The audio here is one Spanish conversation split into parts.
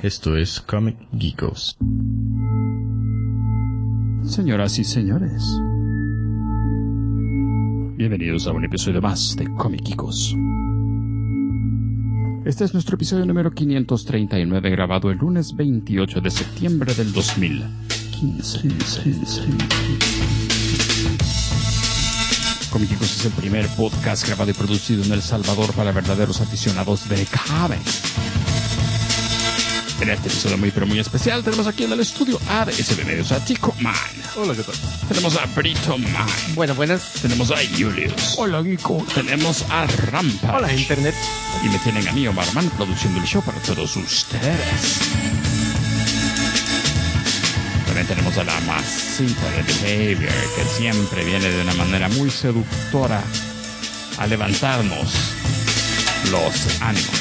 Esto es Comic Geekos. Señoras y señores, bienvenidos a un episodio más de Comic Geekos. Este es nuestro episodio número 539, grabado el lunes 28 de septiembre del 2015. Comic Geekos es el primer podcast grabado y producido en El Salvador para verdaderos aficionados de cómics. En este episodio muy pero muy especial tenemos aquí en el estudio a SB Medios a Tico Man. Hola, ¿qué tal? Tenemos a Brito Man. Buenas. Tenemos a Julius. Hola, Geeko. Tenemos a Rampage. Hola, Internet. Y me tienen a mí, Omar Man, produciendo el show para todos ustedes. También tenemos a la masita de Behavior, que siempre viene de una manera muy seductora a levantarnos los ánimos.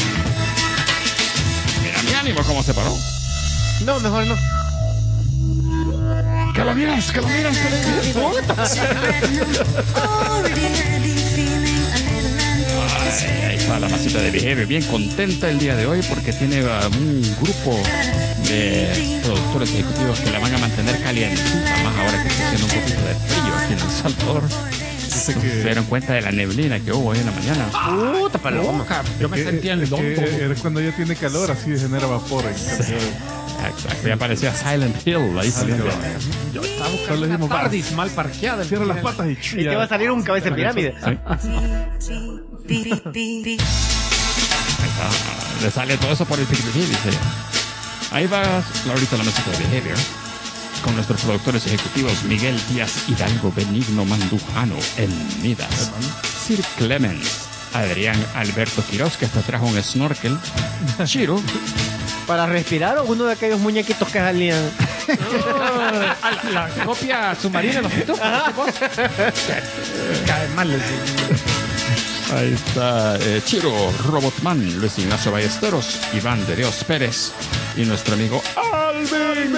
Mira mi ánimo cómo se paró. No, mejor no. Que lo miras, ahí está la masita de Behavior, bien contenta el día de hoy porque tiene un grupo de productores ejecutivos que la van a mantener calientita, más ahora que está haciendo un poquito de frío aquí en El Salvador. Se dieron cuenta de la neblina que hubo hoy en la mañana. Puta paloma. Yo me sentía en el domo. Era cuando ya tiene calor, así genera vapor. Exacto, ya parecía Silent Hill ahí saliendo. Yo estaba buscando una Tardis mal parqueada. Cierra las patas y Y te va a salir un cabeza de pirámide. Ahí está, le sale todo eso por el pic, dice. Ahí va ahorita la mesita de Behavior con nuestros productores ejecutivos Miguel Díaz Hidalgo, Benigno Mandujano, El Midas, Sir Clemens, Adrián Alberto Quiroz, que hasta trajo un snorkel, Chiro, Para respirar o uno de aquellos muñequitos que salían. La copia submarina, ¿no? Cae mal. ahí está Chiro, Robotman, Luis Ignacio Ballesteros, Iván de Dios Pérez y nuestro amigo Alvin.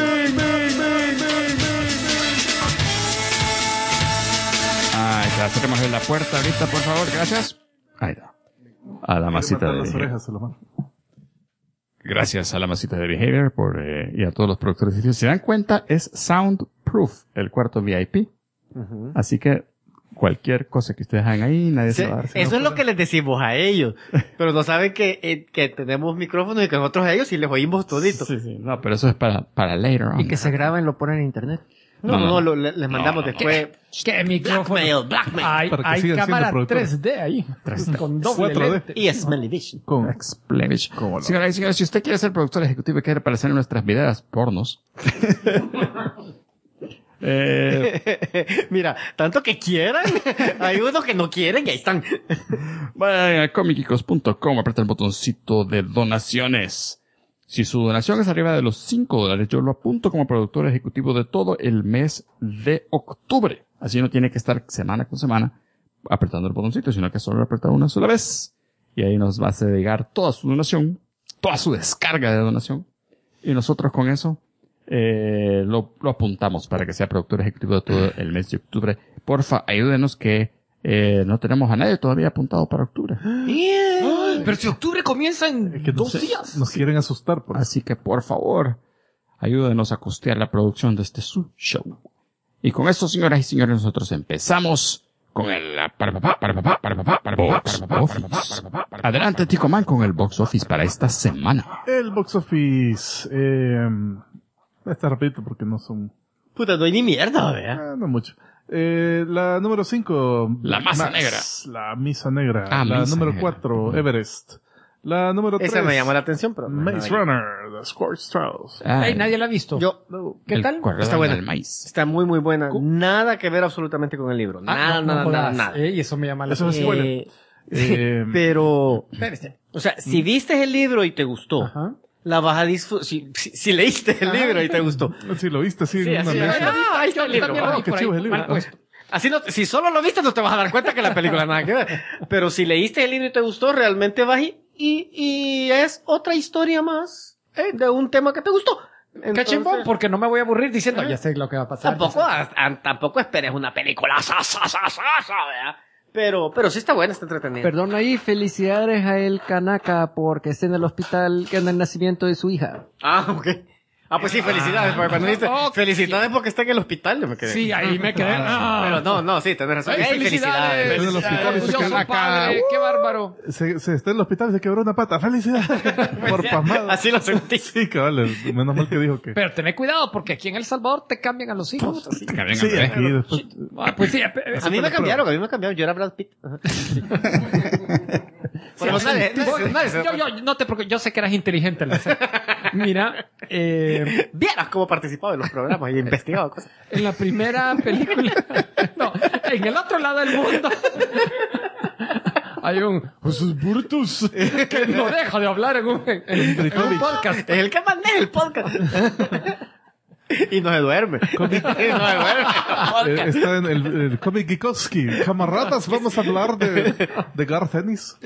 Ahí está, cerremos la puerta ahorita, por favor, gracias. Ahí está. A la masita de las orejas, se lo mando. Gracias a la masita de Behavior y a todos los productores. Si se dan cuenta, es soundproof el cuarto VIP. Así que cualquier cosa que ustedes hagan ahí, nadie se va a dar. Eso es lo que les decimos a ellos. Pero no saben que tenemos micrófonos y que nosotros a ellos sí les oímos todito. Sí. No, pero eso es para later on. Y que se graben y lo ponen en internet. No, les mandamos después. ¿Qué micrófono? Blackmail. Para que Hay sigan siendo cámara productores. 3D ahí. Con doble 4D. lente. Y Smelly Vision. Con Explenish. ¿Cómo no? Señoras y señores, si usted quiere ser productor ejecutivo y quiere aparecer en nuestras videos pornos, Mira, tanto que quieran, hay unos que no quieren y ahí están. vayan a comicicos.com, aprieta el botoncito de donaciones. Si su donación es arriba de los $5, yo lo apunto como productor ejecutivo de todo el mes de octubre. Así no tiene que estar semana con semana apretando el botoncito, sino que solo lo aprieta una sola vez. Y ahí nos va a llegar toda su donación, toda su descarga de donación. Y nosotros con eso lo apuntamos para que sea productor ejecutivo de todo el mes de octubre. Porfa, ayúdenos que no tenemos a nadie todavía apuntado para octubre. Pero si octubre comienza en Es que 2 días. Nos quieren asustar. Por Así que por favor, ayúdenos a costear la producción de este su show. Y con esto, señoras y señores, nosotros empezamos con el Adelante, Tico Man, con el box office para esta semana. El box office. Está rapidito porque no son. Puta, no hay ni mierda, ¿verdad? No mucho. La número 5. La masa negra. La misa negra. Ah, la misa número negra. 4, Everest. La número 3. Esa me llamó la atención, pero. Maze Runner, The Scorched Trials. Ey, nadie la ha visto. Yo, ¿Qué tal? Está buena. El maíz. está muy, muy buena. Nada que ver absolutamente con el libro. Nada, no jodas. nada. Y eso me llama la Eso es atención. spoiler. Pero, Espérese. o sea, si viste el libro y te gustó, Ajá. la vas a disfrutar. Si leíste el libro y te gustó. Si lo viste así Sí, en una así, mesa. ahí está el libro. También lo vi qué por chivo ahí, es el libro. mal puesto. Así no, si solo lo viste no te vas a dar cuenta que la película nada que ver. Pero si leíste el libro y te gustó, realmente vas y es otra historia más de un tema que te gustó. Qué chingón, porque no me voy a aburrir diciendo, ya sé lo que va a pasar. Tampoco esperes una película, ¿verdad? Pero sí está buena, está entretenida. Perdón ahí, felicidades a el Kanaka porque está en el hospital que anda el nacimiento de su hija. Ah, ok. Ah, pues sí, felicidades. Porque cuando dijiste, felicidades porque está en el hospital, yo me quedé. Sí, ahí me quedé. Pero no, sí, tenés razón. Ay, Ey, felicidades. En el hospital y se Yo soy quedó padre, qué bárbaro. Se está en el hospital y se quebró una pata. ¡Felicidades! Por pasmado. Así lo sentí. Sí, cabal. Menos mal que dijo que... Pero tened cuidado, porque aquí en El Salvador te cambian a los hijos. Sí, aquí después... Ah, pues sí, A mí me cambiaron, yo era Brad Pitt. Ajá. Bueno, nadie se- yo no te preocupes, yo sé que eras inteligente, lo sé. Mira, Vieras cómo participaba en los programas y investigaba cosas. en la primera película, no, en el otro lado del mundo, hay un Jesús Burtus que no deja de hablar en un podcast. Es el que maneja el podcast. Y no se duerme. Está en el Comic Geekowski. Camaradas, vamos a hablar de Garth Ennis.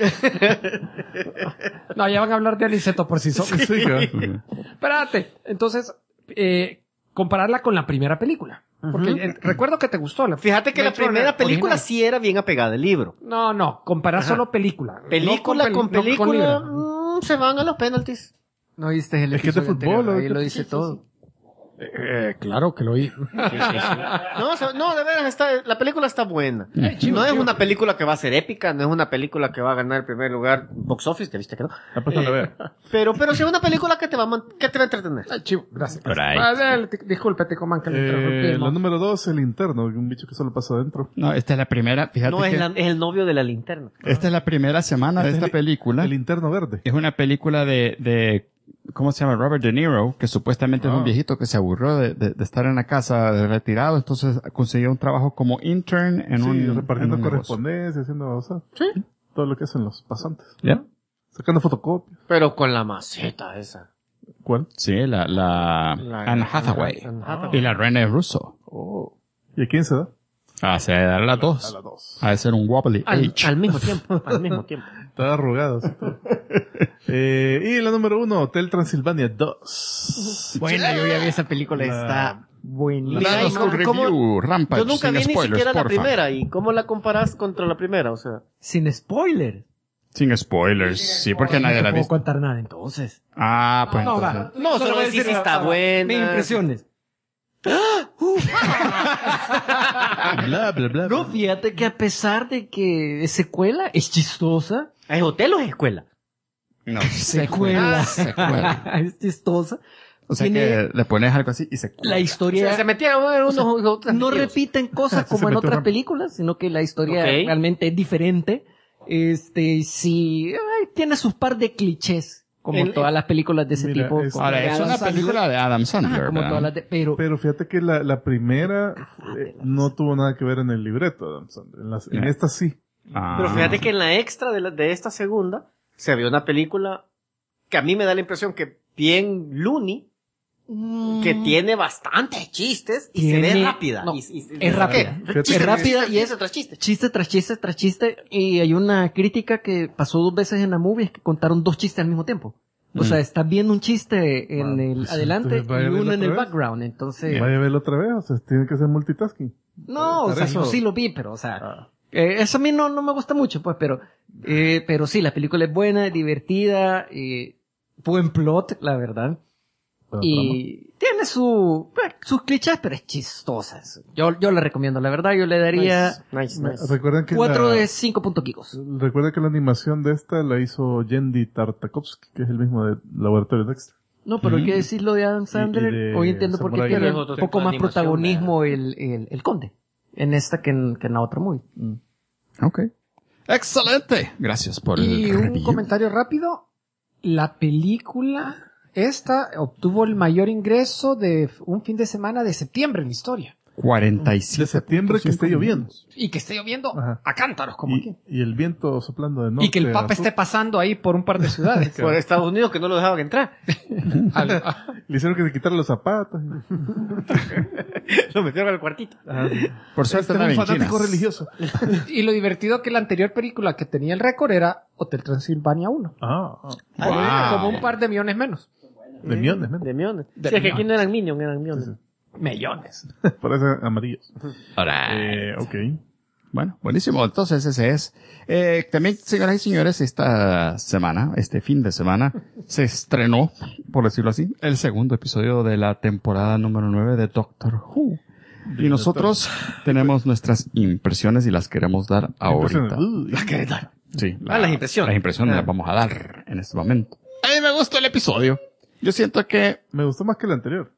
No, ya van a hablar de Aniceto por sí solos. Sí, cabal. Espérate, entonces, compararla con la primera película. Porque recuerdo que te gustó. Fíjate que la Blade Runner primera película original. sí era bien apegada al libro. No, comparar solo película. Película No con no película, libro. se van a los penalties. ¿No viste el Es que es de episodio fútbol, anterior? ¿o Ahí qué? lo dice todo. Claro que lo oí. No, de veras, la película está buena. No es una película que va a ser épica, no es una película que va a ganar el primer lugar box office, ya viste que no. Pues no la veo. Pero sí es una película que te va a entretener. Ay, chivo, gracias. Por ahí. Disculpe, Ticomán, que le interrumpí. La número 2, el interno, un bicho que solo pasa adentro. No, esta es la primera, fíjate No, que es el novio de la linterna. esta es la primera semana de esta película. El interno verde. Es una película de ¿cómo se llama? Robert De Niro, que supuestamente es un viejito que se aburrió de estar en la casa de retirado, entonces consiguió un trabajo como intern en un repartiendo en un negocio. correspondencia, haciendo, o sea, todo lo que hacen los pasantes. ¿Ya? Sacando fotocopias. Pero con la maceta esa. ¿Cuál? Sí, la Anne Hathaway Anne Hathaway. y la Rene Russo. Oh. ¿Y a quién se da? Se da las A dos. las dos. Ha de ser un wobbly age. Al mismo tiempo. Está arrugado. así todo. Y la número 1, Hotel Transilvania 2. Bueno, yo ya vi esa película, La- está buenísima. Danos un review, Rampage, Yo nunca sin vi ni spoilers, siquiera la porfa. primera. ¿Y cómo la comparas contra la primera? O sea, Sin spoiler. Sin spoilers, sí, porque nadie la No ha puedo visto. contar nada entonces. Ah, pues No, entonces. va. no, solo voy a decir si está buena. Mis impresiones. Bla, bla, bla. No, fíjate que a pesar de que es secuela, es chistosa. ¿Es hotel o es escuela? No, Secuela. secuela. Es chistosa. O sea Tiene- que le pones algo así y se La historia Se metieron en unos otros no metidos. repiten cosas Se como en metió otras Rambo. películas, sino que la historia Ok. realmente es diferente. Sí, tiene sus par de clichés, como En- todas las películas de ese Mira, tipo. es- como Ahora, de es Adam una Sandler. película de Adam Sandler, Ajá, como ¿verdad? todas las de, Pero fíjate que la primera no tuvo nada que ver en el libreto, Adam Sandler. En esta sí. Ah. Pero fíjate que en la extra de esta segunda se ve una película que a mí me da la impresión que bien loony, que tiene bastantes chistes y se ve Tiene- rápida. no, Y- es rápida. Chiste Es rápida y es chiste tras chiste. chiste tras chiste tras chiste. Y hay una crítica que pasó 2 veces en la movie, es que contaron 2 chistes al mismo tiempo. O sea, estás viendo un chiste en el pues, adelante entonces vaya y a verlo uno en otra el vez. background. Entonces, Vaya a verlo otra vez, o sea, tiene que ser multitasking. no, o Por sea, eso- yo sí lo vi, pero, o sea, eso a mí no me gusta mucho, pues, pero sí, la película es buena, es divertida, buen plot, la verdad. Y tiene sus clichés, pero es chistosa. Yo la recomiendo, la verdad, yo le daría Nice. Recuerden que 4 de 5 puntos gigos. Recuerda que la animación de esta la hizo Yendi Tartakovsky, que es el mismo de Laboratorio Dexter. No, pero hay que decirlo de Adam Sandler. de Hoy entiendo por qué Samurai tiene Jack. un Otro poco tipo de más animación, protagonismo el conde. En esta que en la otra movie. Ok. Excelente. Gracias por Y el un review. comentario rápido. La película esta obtuvo el mayor ingreso de un fin de semana de septiembre en la historia. 47. De septiembre que esté lloviendo. Y que esté lloviendo Ajá. a cántaros como aquí. Y el viento soplando de norte. Y que el a Papa sur. esté pasando ahí por un par de ciudades. Por Estados Unidos que no lo dejaban entrar. Le hicieron que se quitaran los zapatos. Lo metieron al cuartito. Por suerte Este no es un en fanático China. religioso. Y lo divertido que la anterior película que tenía el récord era Hotel Transilvania 1. Wow. Como un par de millones menos. De millones, ¿no? De millones. De Sí, es que aquí millones. no eran Minions, eran Minions. Millones. Parecen amarillos. Ahora. Ok. Bueno, buenísimo. Entonces ese es. También, señoras y señores, este fin de semana, se estrenó, por decirlo así, el segundo episodio de la temporada número 9 de Doctor Who. Y nosotros tenemos nuestras impresiones y las queremos dar ahorita. Las querés dar. Sí. las impresiones. Las impresiones las vamos a dar en este momento. A mí me gustó el episodio. Yo siento que Me gustó más que el anterior.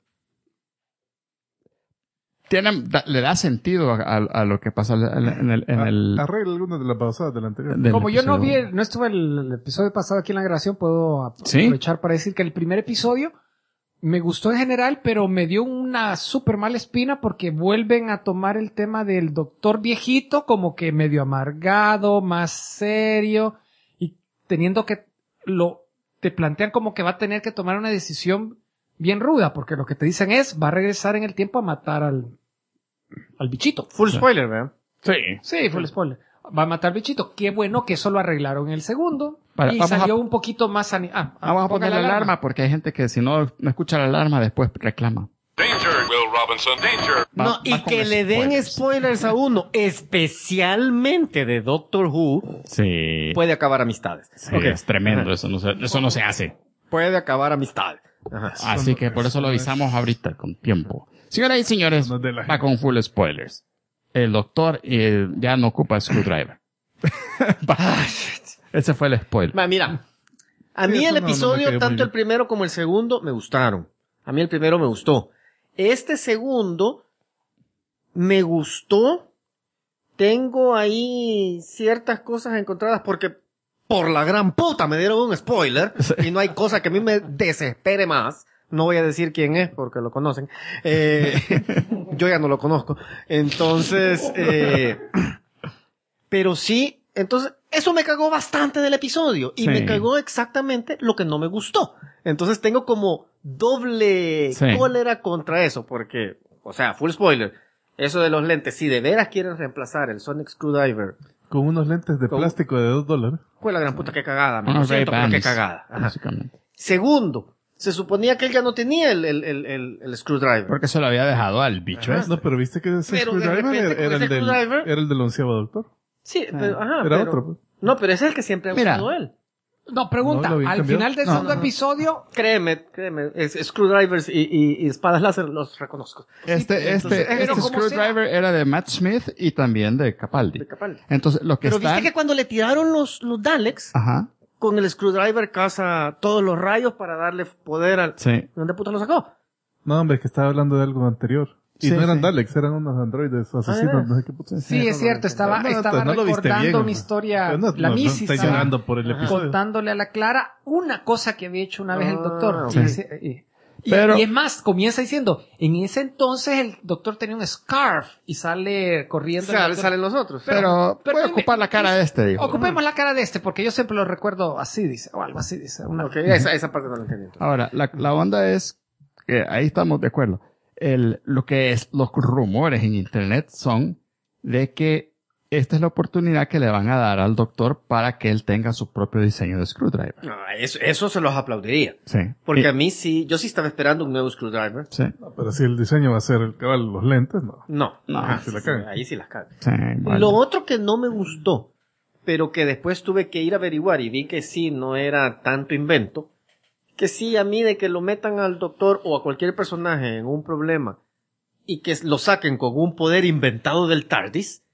le da sentido a lo que pasa en el Arregla algunas de las pasadas del anterior. del Como yo no episodio. no estuve el episodio pasado aquí en la grabación, puedo ¿Sí? aprovechar para decir que el primer episodio me gustó en general, pero me dio una súper mala espina porque vuelven a tomar el tema del doctor viejito como que medio amargado, más serio, y teniendo que te plantean como que va a tener que tomar una decisión bien ruda, porque lo que te dicen es, va a regresar en el tiempo a matar al bichito. Full spoiler, ¿verdad? Sí. Sí, fue el spoiler. Va a matar al bichito. Qué bueno que eso lo arreglaron en el segundo. Vale, y vamos salió un poquito más... Vamos a poner la alarma porque hay gente que si no escucha la alarma después reclama. Danger, Will Robinson, danger. Va- No, va y con que le den spoilers a uno, especialmente de Doctor Who, Sí. puede acabar amistades. Sí, Ok. es tremendo. Eso no se hace. Puede acabar amistades. Ajá. Así que por eso lo avisamos ahorita con tiempo. Señoras y señores, No es de la va con full spoilers. El doctor ya no ocupa screwdriver. Ese fue el spoiler. Mira, a Sí, mí eso el no me episodio, cayó muy tanto bien. el primero como el segundo, me gustaron. A mí el primero me gustó. Este segundo me gustó. Tengo ahí ciertas cosas encontradas porque por la gran puta me dieron un spoiler y no hay cosa que a mí me desespere más. No voy a decir quién es porque lo conocen. Yo ya no lo conozco. Entonces, pero sí, entonces, eso me cagó bastante del episodio y Sí. me cagó exactamente lo que no me gustó. Entonces tengo como doble Sí. cólera contra eso porque, o sea, full spoiler. Eso de los lentes, si de veras quieren reemplazar el Sonic Screwdriver, Con unos lentes de Con- plástico de $2. fue la gran puta que cagada, me lo Unos siento, pero qué Ray-Bans, cagada. Ajá. básicamente. Segundo, se suponía que él ya no tenía el screwdriver. Porque se lo había dejado al bicho No, pero viste que ese Pero de screwdriver repente, con era ese screwdriver- era el del 11º doctor. Sí, pero, ajá, Era pero- otro. Pues. No, pero ese es el que siempre ha Mira. usado él. No, pregunta. No, lo habían al cambiado. final del segundo episodio, Créeme, screwdrivers y espadas láser los reconozco. Este pero como screwdriver era de Matt Smith y también de Capaldi. De Capaldi. Entonces, lo que Pero está... viste que cuando le tiraron los Daleks, Ajá, con el screwdriver caza todos los rayos para darle poder al... sí. ¿Dónde puta lo sacó? No, hombre, es que estaba hablando de algo anterior. Y Sí, no eran sí. Daleks, eran unos androides asesinos, no sé qué puta. sí, es cierto, estaba No lo viste recordando bien, una hombre. historia, Pero no, la no, Missy estoy estaba llorando por el episodio. contándole a la Clara una cosa que había hecho una vez el doctor. ok. Y dice- Pero- y es más, comienza diciendo, en ese entonces el doctor tenía un scarf y sale corriendo. el doctor. Salen los otros. Pero pero voy a dime, ocupar la cara de este, dijo. Ocupemos la cara de este, porque yo siempre lo recuerdo así, dice, o algo así, dice. Ok, esa parte no la entendí. entonces. Ahora, la onda es que ahí estamos de acuerdo. Lo que es los rumores en internet son de que esta es la oportunidad que le van a dar al doctor para que él tenga su propio diseño de screwdriver. No, eso se los aplaudiría. Sí. Porque Y- a mí sí, yo sí estaba esperando un nuevo screwdriver. sí. No, pero si el diseño va a ser el cabal, los lentes, no. No, No, se la cagan. ahí sí las cagan. Sí, vale. Lo otro que no me gustó, pero que después tuve que ir a averiguar y vi que sí, no era tanto invento, que sí, a mí de que lo metan al doctor o a cualquier personaje en un problema y que lo saquen con un poder inventado del TARDIS,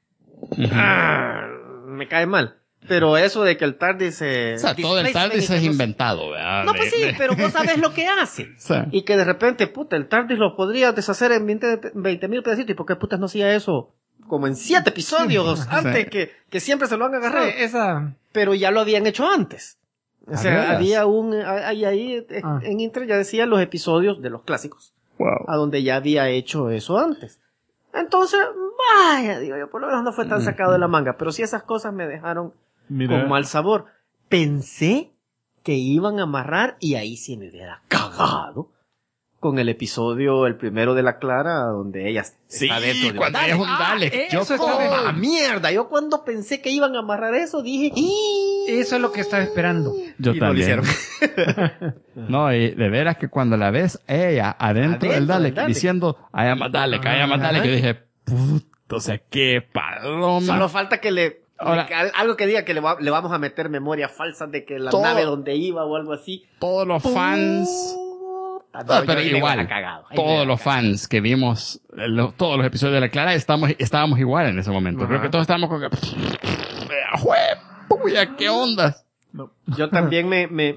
me cae mal. Pero eso de que el TARDIS... O sea, todo el TARDIS es inventado, ¿verdad? No, pues sí, pero vos sabés lo que hace. Sí. Y que de repente, puta, el TARDIS lo podría deshacer en 20.000 pedacitos. ¿Y por qué putas no hacía eso? Como en 7 episodios antes que siempre se lo han agarrado. Sí, esa... Pero ya lo habían hecho antes. O sea, veras? había ahí en Inter ya decía los episodios de los clásicos, Wow. a donde ya había hecho eso antes. Entonces, vaya, digo yo, por lo menos no fue tan sacado de la manga, pero sí esas cosas me dejaron Mira, con mal sabor. Pensé que iban a amarrar y ahí sí me hubiera cagado con el episodio, el primero de la Clara, donde ella está dentro de un cuando Dalek. ella es un Dalek. Yo eso como- ¡Ah, mierda! Yo cuando pensé que iban a amarrar eso, dije... Eso es lo que estaba esperando. Yo Y no lo también. hicieron. No, y de veras que cuando la ves ella adentro del Adentro Dalek, del Dalek. diciendo I am a Dalek, I am a Dalek, yo dije, puta O sea, qué paloma. Solo falta que Ahora- algo que diga que le vamos a meter memoria falsa de que la Todo- nave donde iba o algo así. Todos los fans... Puta, No, yo pero ahí me igual, hubiera cagado. Ahí me todos hubiera los cagado. fans que vimos todos los episodios de La Clara estábamos igual en ese momento. Creo Ajá. que todos estábamos con que... ¡Juepuya! ¿Qué ondas? No. Yo también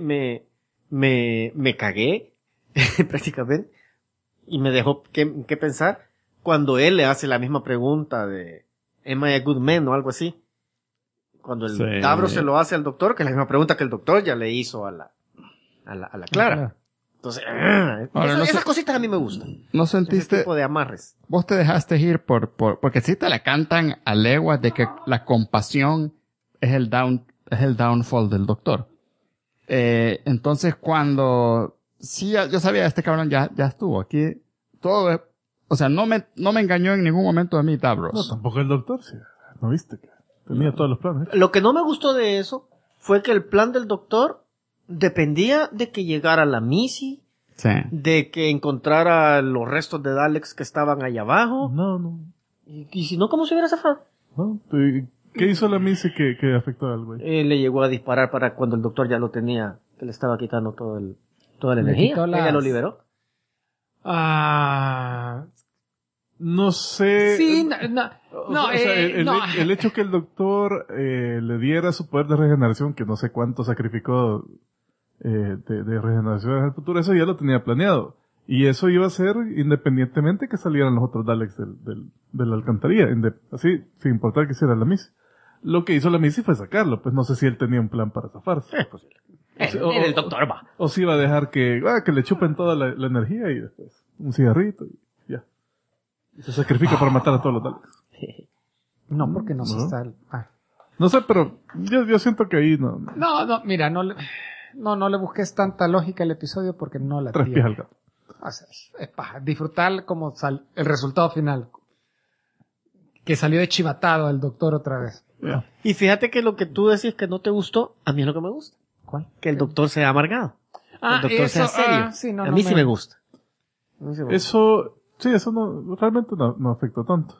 me cagué, prácticamente, y me dejó que pensar cuando él le hace la misma pregunta de ¿Am I a good man? O algo así. Cuando el Sí. Davros se lo hace al doctor, que es la misma pregunta que el doctor ya le hizo a la Clara. Entonces, Ahora, no esas sé- cosas a mí me gustan. ¿No Ese sentiste? tipo de amarres. Vos te dejaste ir porque sí te la cantan a leguas de que la compasión es el downfall del doctor. Entonces cuando, sí, yo sabía, este cabrón ya estuvo aquí, o sea, no me engañó en ningún momento a mí, No, Davros. tampoco el doctor, sí. ¿No viste? Que tenía todos los planes. Lo que no me gustó de eso fue que el plan del doctor dependía de que llegara la Missy, Sí. de que encontrara los restos de Daleks que estaban allá abajo. No. Y si no, ¿cómo se hubiera zafado? ¿No? ¿Qué hizo la Missy que afectó al güey? Le llegó a disparar para cuando el doctor ya lo tenía, que le estaba quitando toda la Le energía. quitó Ella las- lo liberó. No sé. Sí, El hecho que el doctor le diera su poder de regeneración, que no sé cuánto sacrificó de regeneración en el futuro, eso ya lo tenía planeado. Y eso iba a ser independientemente que salieran los otros Daleks de la alcantarilla. Así, sin importar que hiciera la Missy. Lo que hizo la Missy fue sacarlo, pues no sé si él tenía un plan para zafarse. Es posible. El doctor va. O si iba a dejar que le chupen toda la energía y después un cigarrito y ya. Y se sacrifica para matar a todos los Daleks. No, porque no se ¿No? está... No sé, pero yo siento que ahí no. No, mira, no le busques tanta lógica al episodio porque no la Tres pies tiene. al gato. O sea, es paja. Disfrutar como el resultado final. Que salió de chivatado el doctor otra vez. Y fíjate que lo que tú decís que no te gustó, a mí es lo que me gusta. ¿Cuál? Que el doctor sea amargado. Que el doctor sea eso, serio. sí, no, a no mí sí me gusta. A mí sí me gusta. Eso no, realmente no afectó tanto.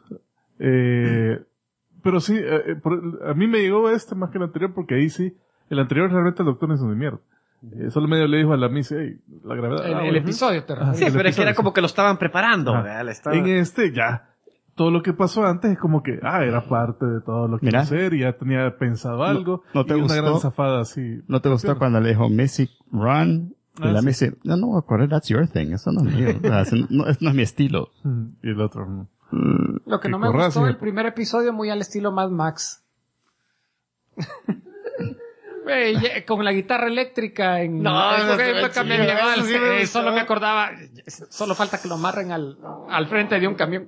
Pero sí, a mí me llegó más que el anterior porque ahí sí, el anterior realmente el doctor no hizo ni mierda. Solo medio le dijo a la Missy, hey, la gravedad. El bueno. episodio te refieres. Sí, el pero es que era episodio, como que lo estaban preparando. Ajá. ¿verdad? Le estaba- En ya. Todo lo que pasó antes es como que, era parte de todo lo que iba Mira. a hacer y ya tenía pensado algo. ¿no te y gustó? una gran zafada así. ¿No te gustó cuando le dijo Missy run? Y la sí. Missy, no, correr, that's your thing. Eso no es mío. O sea, no es mi estilo. Y el otro, no. Lo que no Que me corras gustó y- el primer episodio muy al estilo Mad Max. Con la guitarra eléctrica en No, en eso época sí, medieval, eso sí me gustó. solo me acordaba, solo falta que lo amarren al frente de un camión.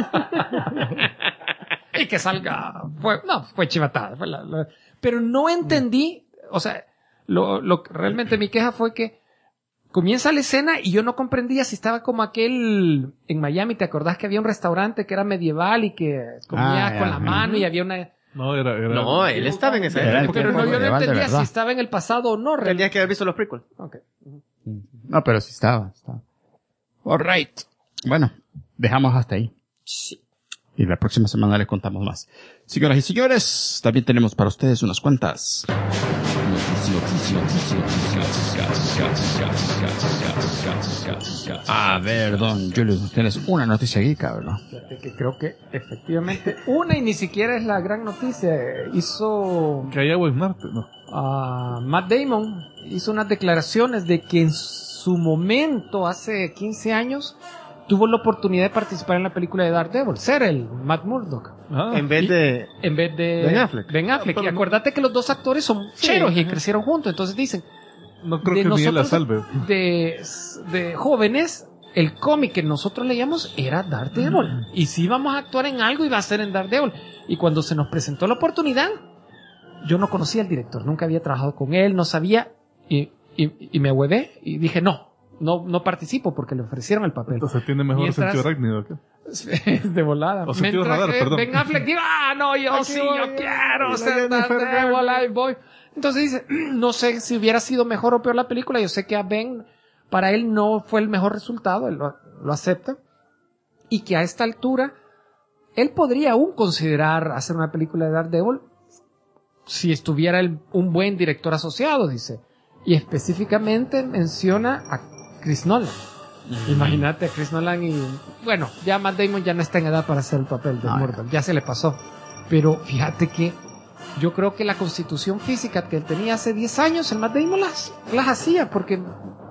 Y que salga, fue chivatada. Pero no entendí, o sea, realmente mi queja fue que comienza la escena y yo no comprendía si estaba como aquel en Miami, ¿te acordás que había un restaurante que era medieval y que comía Ah, con ya. la mano y había una... No, era. No, él estaba en esa Era el época. Pero tiempo no, yo no medieval de entendía verdad. si estaba en el pasado o no. Tendrías que haber visto los prequels. Okay. No, pero sí estaba. All right. Bueno, dejamos hasta ahí. Sí. Y la próxima semana les contamos más. Señoras y señores, también tenemos para ustedes unas cuantas. A ver, don Julius, tienes una noticia aquí, cabrón. Fíjate que creo que efectivamente una y ni siquiera es la gran noticia. Hizo Que hay agua en Marte, no. Matt Damon hizo unas declaraciones de que en su momento, hace 15 años, tuvo la oportunidad de participar en la película de Daredevil, ser el Matt Murdock. En vez de... En vez de Ben Affleck. Ben Affleck. Pero y acuérdate que los dos actores son cheros y crecieron juntos. Entonces dicen, No creo de que ni él la nosotros salve. de jóvenes, el cómic que nosotros leíamos era Daredevil. Y si íbamos a actuar en algo, iba a ser en Daredevil. Y cuando se nos presentó la oportunidad, yo no conocía al director, nunca había trabajado con él, no sabía, y me huevé y dije, no participo porque le ofrecieron el papel. Entonces tiene mejor Mientras- sentido arácnido. ¿qué? De volada. O sentido Mientras radar, que perdón. Ben Affleck diga, yo Aquí sí, voy, yo quiero la ser Jennifer Daredevil, Garner. ahí voy. Entonces dice, no sé si hubiera sido mejor o peor la película, yo sé que a Ben, para él no fue el mejor resultado, él lo acepta, y que a esta altura él podría aún considerar hacer una película de Daredevil si estuviera un buen director asociado, dice. Y específicamente menciona a Chris Nolan. Imagínate a Chris Nolan y... Bueno, ya Matt Damon ya no está en edad para hacer el papel de Murdoch. Ya se le pasó. Pero fíjate que yo creo que la constitución física que él tenía hace 10 años, el Matt Damon las hacía porque...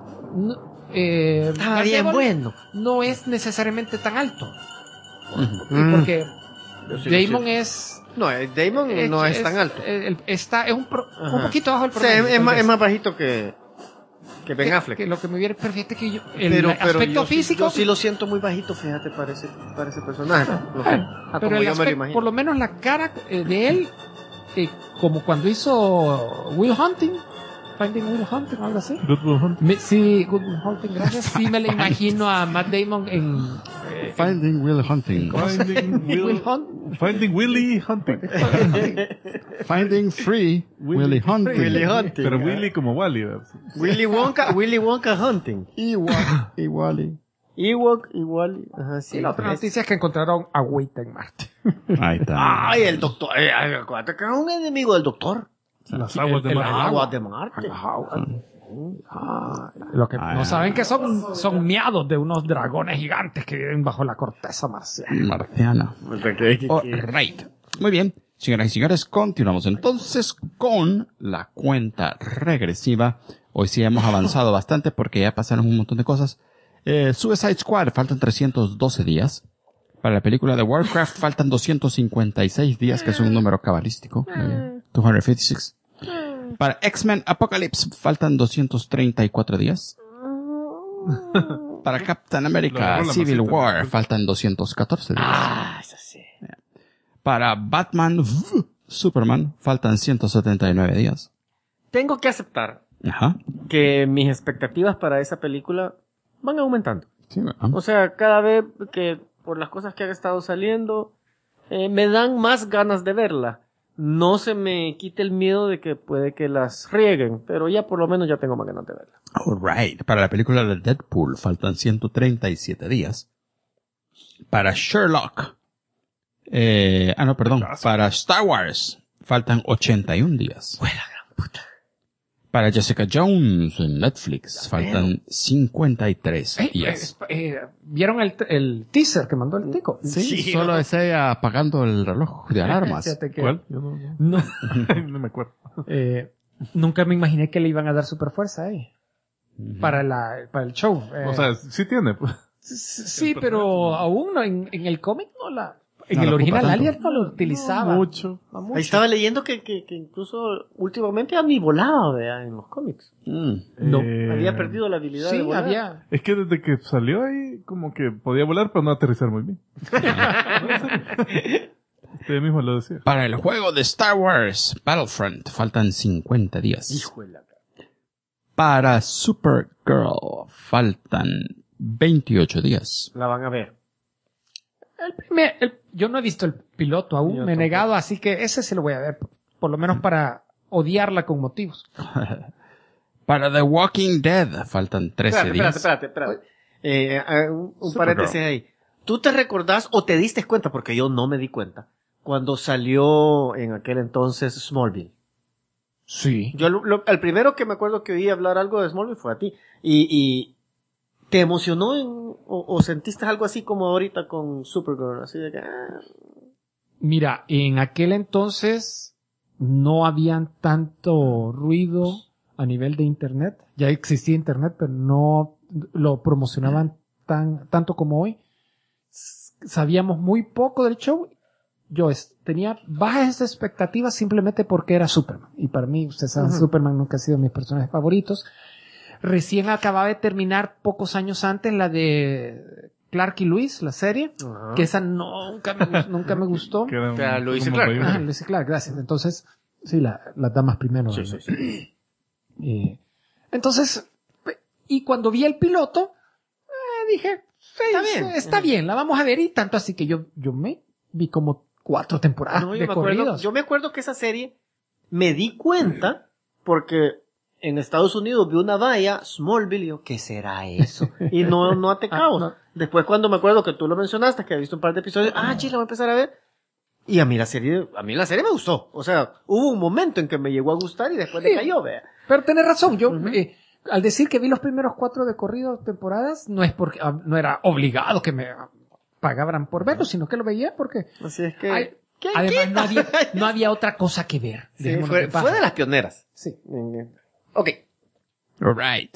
Estaba bien bueno. No es necesariamente tan alto. Y porque Damon es... No, Damon no es tan alto. Es un poquito bajo el promedio. Sí, es más bajito que Ben Affleck. Que lo que me viene perfecto que yo... Pero aspecto físico... Yo sí lo siento muy bajito, fíjate, para ese personaje. Pero el aspecto, por lo menos la cara de él, como cuando hizo Will Hunting, Finding Will Hunting, algo así. Good Will Hunting. Sí, Good Will Hunting, gracias. Sí me lo imagino a Matt Damon en... Finding Will Hunting. Finding Willy Hunting. Finding Free Willy Hunting. Willy Hunting. Pero Willy como Wally. Willy Wonka Hunting. Ewok y Wally. Ajá, sí. Y la otra noticia es que encontraron a Wita en Marte. Ahí está. Ay, el doctor. Acuérdate que era un enemigo del doctor. Las aguas de Marte. Aguas de Marte. Lo que no saben que son miados de unos dragones gigantes que viven bajo la corteza marciana. Right. Muy bien. Señoras y señores, continuamos entonces con la cuenta regresiva. Hoy sí hemos avanzado bastante porque ya pasaron un montón de cosas. Suicide Squad, faltan 312 días. Para la película de Warcraft faltan 256 días, que es un número cabalístico. 256. Para X-Men Apocalypse faltan 234 días. Para Captain America Civil War faltan 214 días. Eso sí. Para Batman Superman faltan 179 días. Tengo que aceptar Ajá. que mis expectativas para esa película van aumentando. Sí, ¿verdad? O sea, cada vez que por las cosas que han estado saliendo, me dan más ganas de verla. No se me quite el miedo de que puede que las rieguen, pero ya por lo menos ya tengo más ganas de verla. Alright. Para la película de Deadpool faltan 137 días. Para Sherlock. Para Star Wars faltan 81 días. ¡Buena gran puta! Para Jessica Jones en Netflix faltan 53 días. ¿Vieron el teaser que mandó el Tico? Sí, solo es ella apagando el reloj de alarmas. ¿Cuál? Yo No. no me acuerdo. Nunca me imaginé que le iban a dar super fuerza ahí. Para el show. O sea, sí tiene. Pues. Sí, pero aún no, en el cómic no la... En el original Alien no lo utilizaba. No mucho. Ahí estaba leyendo que incluso últimamente ya ni volaba, ¿verdad? En los cómics. No. Había perdido la habilidad de volar. había. Es que desde que salió ahí, como que podía volar, pero no aterrizar muy bien. Usted mismo lo decía. Para el juego de Star Wars Battlefront faltan 50 días. Híjole. Para Supergirl faltan 28 días. La van a ver. Yo no he visto el piloto aún, me he negado, así que ese se lo voy a ver, por lo menos para odiarla con motivos. Para The Walking Dead faltan 13 días. Espérate. Un paréntesis ahí. ¿Tú te recordás o te diste cuenta, porque yo no me di cuenta, cuando salió en aquel entonces Smallville? Sí. Yo el primero que me acuerdo que oí hablar algo de Smallville fue a ti. Y ¿te emocionó o sentiste algo así como ahorita con Supergirl? Así de que... Mira, en aquel entonces no habían tanto ruido a nivel de internet. Ya existía internet, pero no lo promocionaban tanto como hoy. Sabíamos muy poco del show. Yo tenía bajas expectativas simplemente porque era Superman. Y para mí, ustedes saben, Superman nunca ha sido de mis personajes favoritos. Recién acababa de terminar pocos años antes la de Clark y Lois, la serie, que esa nunca me gustó. Lois y Clark. Lois y Clark, gracias. Entonces, sí, las damas primero. Sí. Entonces, y cuando vi el piloto, dije, sí, está bien, la vamos a ver. Y tanto así que yo me vi como 4 temporadas de corridos. Yo me acuerdo que esa serie me di cuenta porque en Estados Unidos vi una valla, Smallville, y yo, ¿qué será eso? Y no até cabos. no. Después cuando me acuerdo que tú lo mencionaste, que he visto un par de episodios, chis, la voy a empezar a ver. Y a mí la serie me gustó. O sea, hubo un momento en que me llegó a gustar y después Sí. decayó, vea. Pero tenés razón, yo al decir que vi los primeros 4 de corrido temporadas, no es porque no era obligado que me pagaran por verlo, sino que lo veía porque Así es que... Ay, ¿Qué además quita? no había otra cosa que ver. Sí, Dejémonos fue de paja. de las pioneras. Sí. Ok. Alright.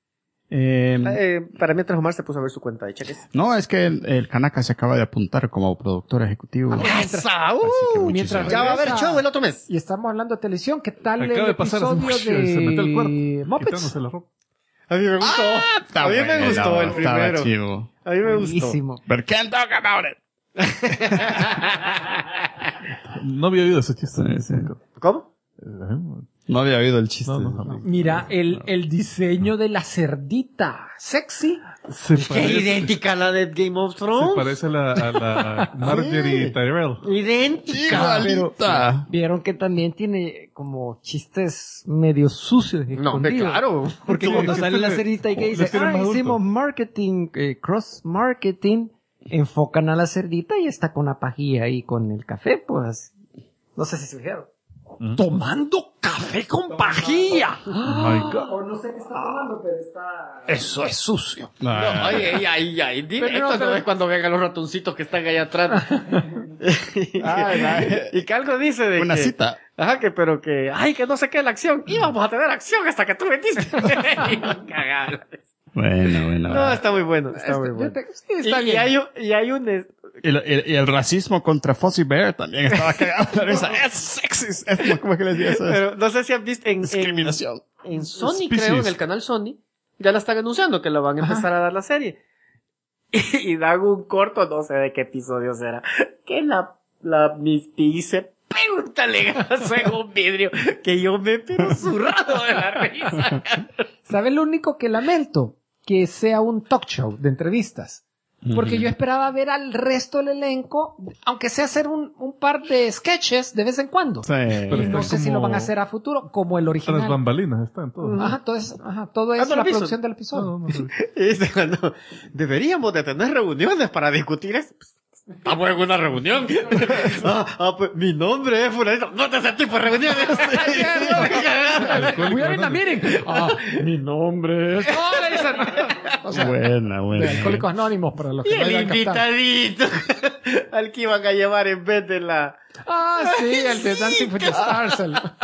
Para mientras Omar se puso a ver su cuenta de cheques. No, es que el Kanaka se acaba de apuntar como productor ejecutivo. Mientras Muchísimas Ya va a haber regresa- show el otro mes. Y estamos hablando de televisión, ¿qué tal Acaba el de pasar así, episodio se metió al cuarto, de Muppets? quitándose la ropa. A mí me gustó. a mí me gustó el primero. Chivo. A mí me gustó. Buenísimo. But can't talk about it. No había oído ese chiste. Sí. ¿Cómo? No había oído el chiste. No, jamás. Mira, el diseño de la cerdita sexy. Se Qué parece, idéntica a la de Game of se Thrones. parece a la Marjorie Tyrell. Idéntica. Igualita. Vieron que también tiene como chistes medio sucios. No, escondidos. claro. Porque cuando que sale la tiene- cerdita y que le dice, tiene más adulto. hicimos marketing, cross marketing, enfocan a la cerdita y está con la pajilla ahí con el café, pues. No sé si se fijaron. Tomando café con pajilla. My God. O no sé qué está tomando, pero está... Eso es sucio. No, ay, directo, Pero no, no es cuando vean a los ratoncitos que están allá atrás. Y que algo dice de Una que... cita. Ajá, que no sé qué la acción. Íbamos a tener acción hasta que tú metiste. Cagada. Bueno. No, está muy bueno, está muy bueno. Sí, está bien. Y hay un... Y el racismo contra Fuzzy Bear también estaba cagado de la risa. Es sexist. ¿Cómo es que les digo eso? Pero no sé si han visto Discriminación. en Sony, Species. creo, en el canal Sony, ya la están anunciando que la van a empezar a dar la serie. Y dan un corto, no sé de qué episodio será, que la Miss Piggy se pega un talegazo en un vidrio que yo me pero zurrado de la risa. ¿Sabes lo único que lamento? Que sea un talk show de entrevistas. Porque yo esperaba ver al resto del elenco, aunque sea hacer un par de sketches de vez en cuando. Sí. Pero Y no están sé si lo como van a hacer a futuro, como el Tras original. bambalinas están todos. Todo es no lo la he visto. producción del episodio. No. Y dice, no, deberíamos de tener reuniones para discutir esto. Estamos en una reunión. Pues mi nombre es fulanito. No te sentís por reuniones. We are in a meeting. Mi nombre es... No, le dicen. O sea, Buena. de Alcohólicos Anónimos, para los Y que no el hayan captado. invitadito al que iban a llevar en vez de la... Sí, el de Dancing with the Stars.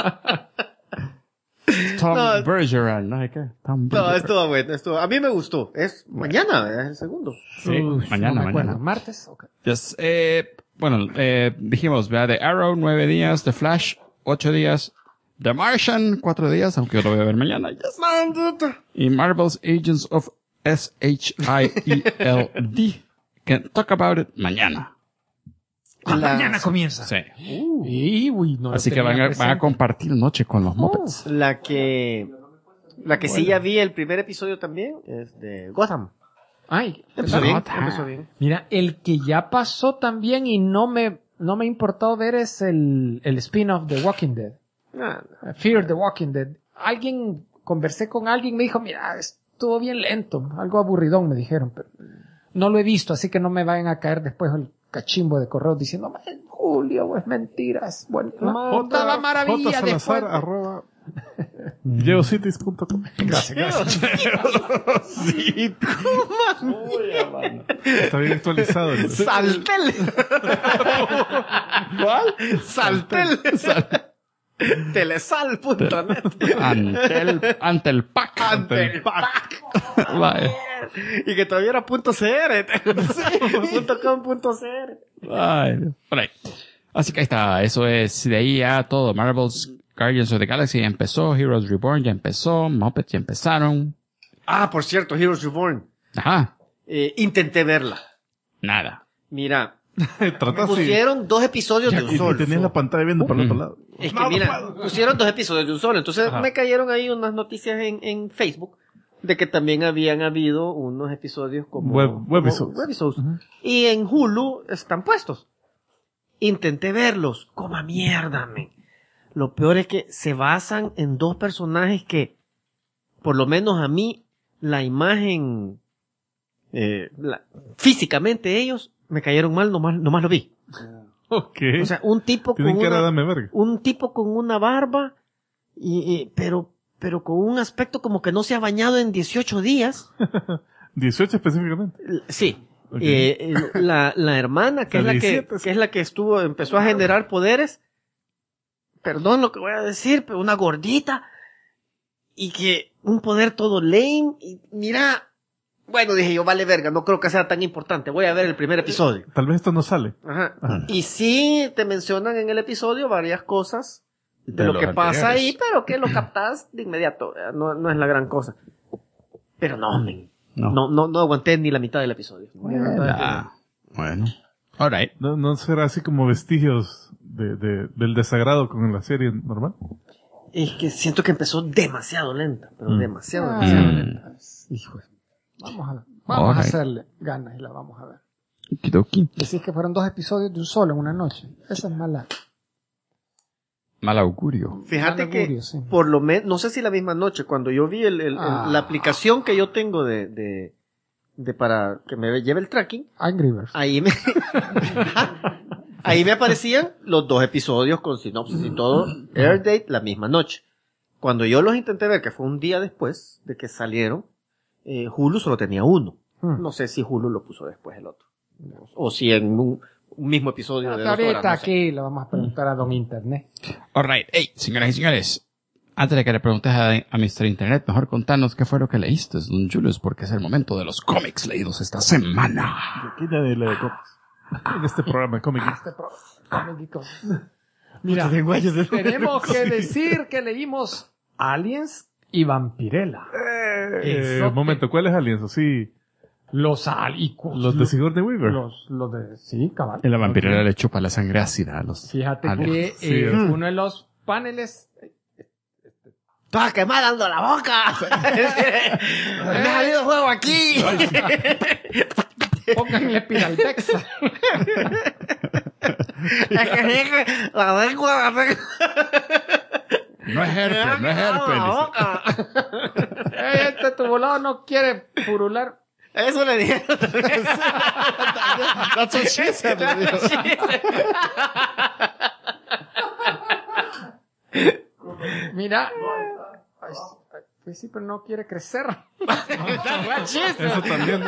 Tom No. Bergeron, ¿no? ¿Qué? Tom No, Bergeron. estuvo bueno. A mí me gustó. Es mañana, es el segundo. Sí, mañana. ¿Martes? Ok. Yes, dijimos, vea, The Arrow, 9 días, The Flash, 8 días, The Martian, 4 días, aunque yo lo voy a ver mañana. Yes. Y Marvel's Agents of SHIELD. Can talk about it mañana. Mañana comienza. Sí. No lo Así que tenía van a presente. compartir noche con los Muppets. La que sí ya vi el primer episodio también es de Gotham. Ay, Empezó bien, Gotham. empezó bien. mira, el que ya pasó también y no me ha importado ver es el spin-off de Walking Dead. Ah, Fear the Walking Dead. Conversé con alguien, me dijo, mira, estuvo bien lento, algo aburridón me dijeron, pero no lo he visto, así que no me vayan a caer después el cachimbo de correos diciendo, Julio, es mentira, es bueno. Estaba maravilla Salazar, después. @geocities.com. Gracias. Está bien actualizado. ¡Saltel! ¿Cuál? ¡Saltel! Telesal.net. Ante el pack. Ante el pack. Vaya. Y que todavía era .cr. .com.cr. Ay, por ahí. Así que ahí está. Eso es de ahí ya todo. Marvel's Guardians of the Galaxy ya empezó. Heroes Reborn ya empezó. Muppets ya empezaron. Por cierto, Heroes Reborn. Ajá. Intenté verla. Nada. Mira, Trataste pusieron 2 episodios de un y solo. tenías la pantalla viendo para el otro lado. Es que mira, pusieron 2 episodios de un solo. Entonces Ajá. me cayeron ahí unas noticias en Facebook de que también habían habido unos episodios como Webisodes. webisodes. Y en Hulu están puestos. Intenté verlos. Coma mierda, men. Lo peor es que se basan en 2 personajes que por lo menos a mí, la imagen, físicamente ellos me cayeron mal, nomás lo vi. Ok. O sea, un tipo Tienen que dame verga. un tipo con una barba, pero con un aspecto como que no se ha bañado en 18 días. 18 específicamente. Sí. Okay. La hermana, que O sea, es 17, sí. la que empezó a generar poderes, perdón lo que voy a decir, pero una gordita, y que un poder todo lame, y mira, bueno, dije yo, vale verga, no creo que sea tan importante, voy a ver el primer episodio. Tal vez esto no sale. Ajá. Ajá. Y sí te mencionan en el episodio varias cosas de lo los que pasa anteriores. ahí, pero que lo captas de inmediato, no es la gran cosa. Pero no, men. No aguanté ni la mitad del episodio. Bueno. Alright. ¿No será así como vestigios del desagrado con la serie normal? Es que siento que empezó demasiado lenta, pero demasiado Ah. lenta. Hijo. Vamos a Alright. hacerle ganas y la vamos a ver. Okidoki. Decís que fueron 2 episodios de un solo en una noche. Esa es mala. Mal augurio. Fíjate Mal que augurio, sí. por lo menos, no sé si la misma noche, cuando yo vi la aplicación que yo tengo de para que me lleve el tracking, Angry Birds. ahí me aparecían los 2 episodios con sinopsis y todo, air date la misma noche. Cuando yo los intenté ver, que fue un día después de que salieron, Hulu solo tenía 1. No sé si Hulu lo puso después el otro. O si en un mismo episodio de 2 horas. Ahorita no sé. aquí le vamos a preguntar a Don Internet. Alright. Hey, señoras y señores. Antes de que le preguntes a Mr. Internet, mejor contanos qué fue lo que leíste, don Julius, porque es el momento de los cómics leídos esta semana. Aquí nadie lee cómics. En este programa de cómics. Mira, tenemos que decir que leímos Aliens y Vampirella. Eso Un momento, ¿cuáles aliens? Sí, los de Sigourney Weaver. los de sí, cabal. En la vampirera le chupa la sangre ácida a los... Fíjate aliens. que Sí, uno de los paneles ¡Estaba quemando la boca! ¡Me ha salido juego aquí! pónganle Espinaldex. Es que la lengua No es herpes, no es herpes. Este tu volado no quiere purular. Eso le dije. That's what she said, le dijo. Mira. Ay, pues sí, pero no quiere crecer. Eso también.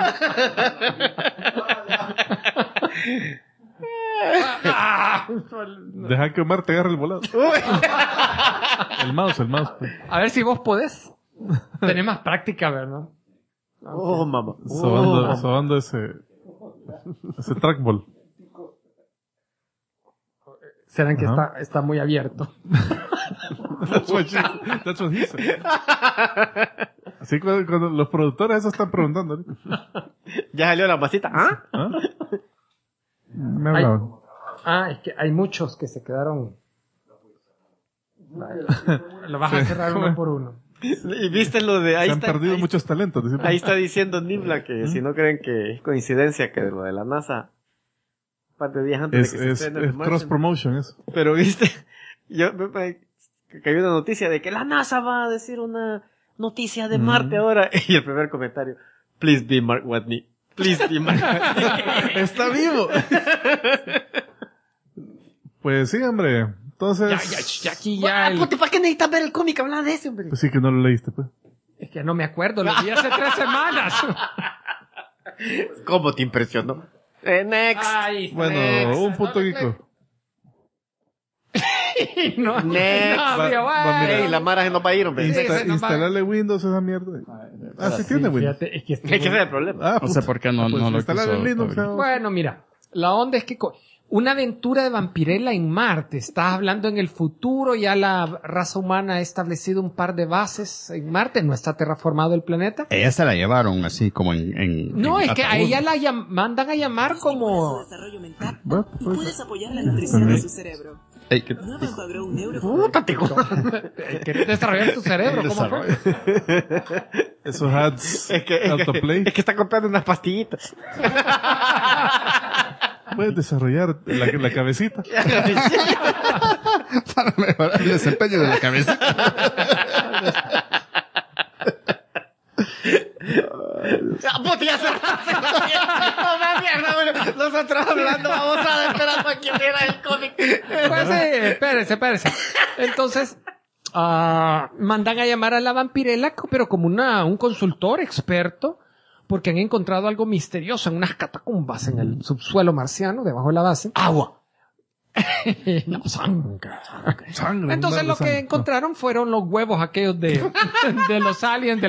Deja que Omar te agarre el volado. El mouse. Pues. A ver si vos podés. Tenés más práctica, ¿verdad? Oh, mamá. Sobando ese trackball. Serán que Ajá. está muy abierto. That's what he said. Así cuando los productores eso están preguntando. ¿No? Ya salió la masita. ¿Ah? ¿Ah? Me Ay. hablaban. Es que hay muchos que se quedaron. Lo vas a cerrar uno por uno. Y viste lo de ahí Se han está, perdido ahí, muchos talentos. Dice, ahí está diciendo Nibla que si no creen que es coincidencia que lo de la NASA un par de días antes de que se es estrene The cross Martian. promotion eso. Pero viste, que hay una noticia de que la NASA va a decir una noticia de Marte ahora. Y el primer comentario, please be Mark Watney. Please be Mark Watney. Está vivo. Pues sí, hombre. Entonces. Ya aquí ya. Puta, ¿para qué necesitas ver el cómic? Habla de ese, hombre. Pues sí que no lo leíste, pues. Es que no me acuerdo, lo vi hace 3 semanas. ¿Cómo te impresionó? Next. Ay, Bueno, next. un punto Kiko. No, Next. no, tío, Va, mira. Ey, la Mara se nos va a ir, hombre. Sí, se nos va. Instalarle Windows esa mierda. Sí tiene Windows. Fíjate, es que Es que ese es el problema. No sé por qué no lo instalarle quiso Linux. abrir. Bueno, mira, la onda es que una aventura de Vampirella en Marte. Estás hablando en el futuro, ya la raza humana ha establecido un par de bases en Marte, no está terraformado el planeta. Ella se la llevaron así como en No, en es que a ataúd. ella la mandan a llamar como... desarrollo mental, Bueno, pues, puedes apoyar la nutrición de su cerebro. Ey, ¿qué- Nuevo enjuagró un neuro. Puta, tico. ¿Quieres desarrollar tu cerebro? ¿Cómo fue? esos ads Es que autoplay. está comprando unas pastillitas. Puedes desarrollar la cabecita. para mejorar el desempeño de la cabeza. Ya cerraste la mierda. No más mierda, bueno. Nosotros hablando, vamos a esperar a quien era el cómic. Pues sí, espérese. Entonces, mandan a llamar a la vampirela, pero como un consultor experto, porque han encontrado algo misterioso en unas catacumbas en el subsuelo marciano, debajo de la base. Agua. No, sangre. un Entonces lo mar de que encontraron fueron los huevos aquellos de los aliens de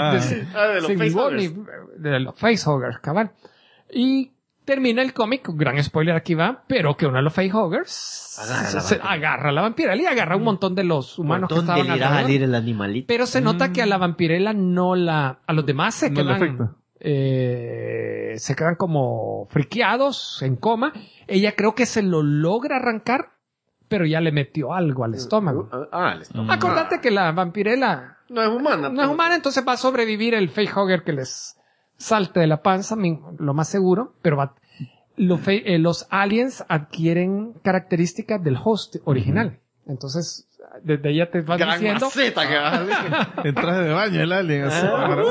de los facehuggers, cabal. Y termina el cómic, gran spoiler aquí va, pero que uno de los facehuggers agarra a la vampirela y agarra un montón de los humanos que estaban ¿Dónde le irá a alrededor. salir el animalito? Pero se nota que a la vampirela a los demás se No le quedan, afecta. se quedan como friqueados, en coma. Ella creo que se lo logra arrancar, pero ya le metió algo al estómago. El estómago. Acordate que la vampirela No es humana. no es humana, entonces va a sobrevivir el facehugger que les salte de la panza, lo más seguro, pero los aliens adquieren características del host original. Entonces, desde ella te van Gran diciendo... maceta que va a salir. En traje de baño el alien. Así,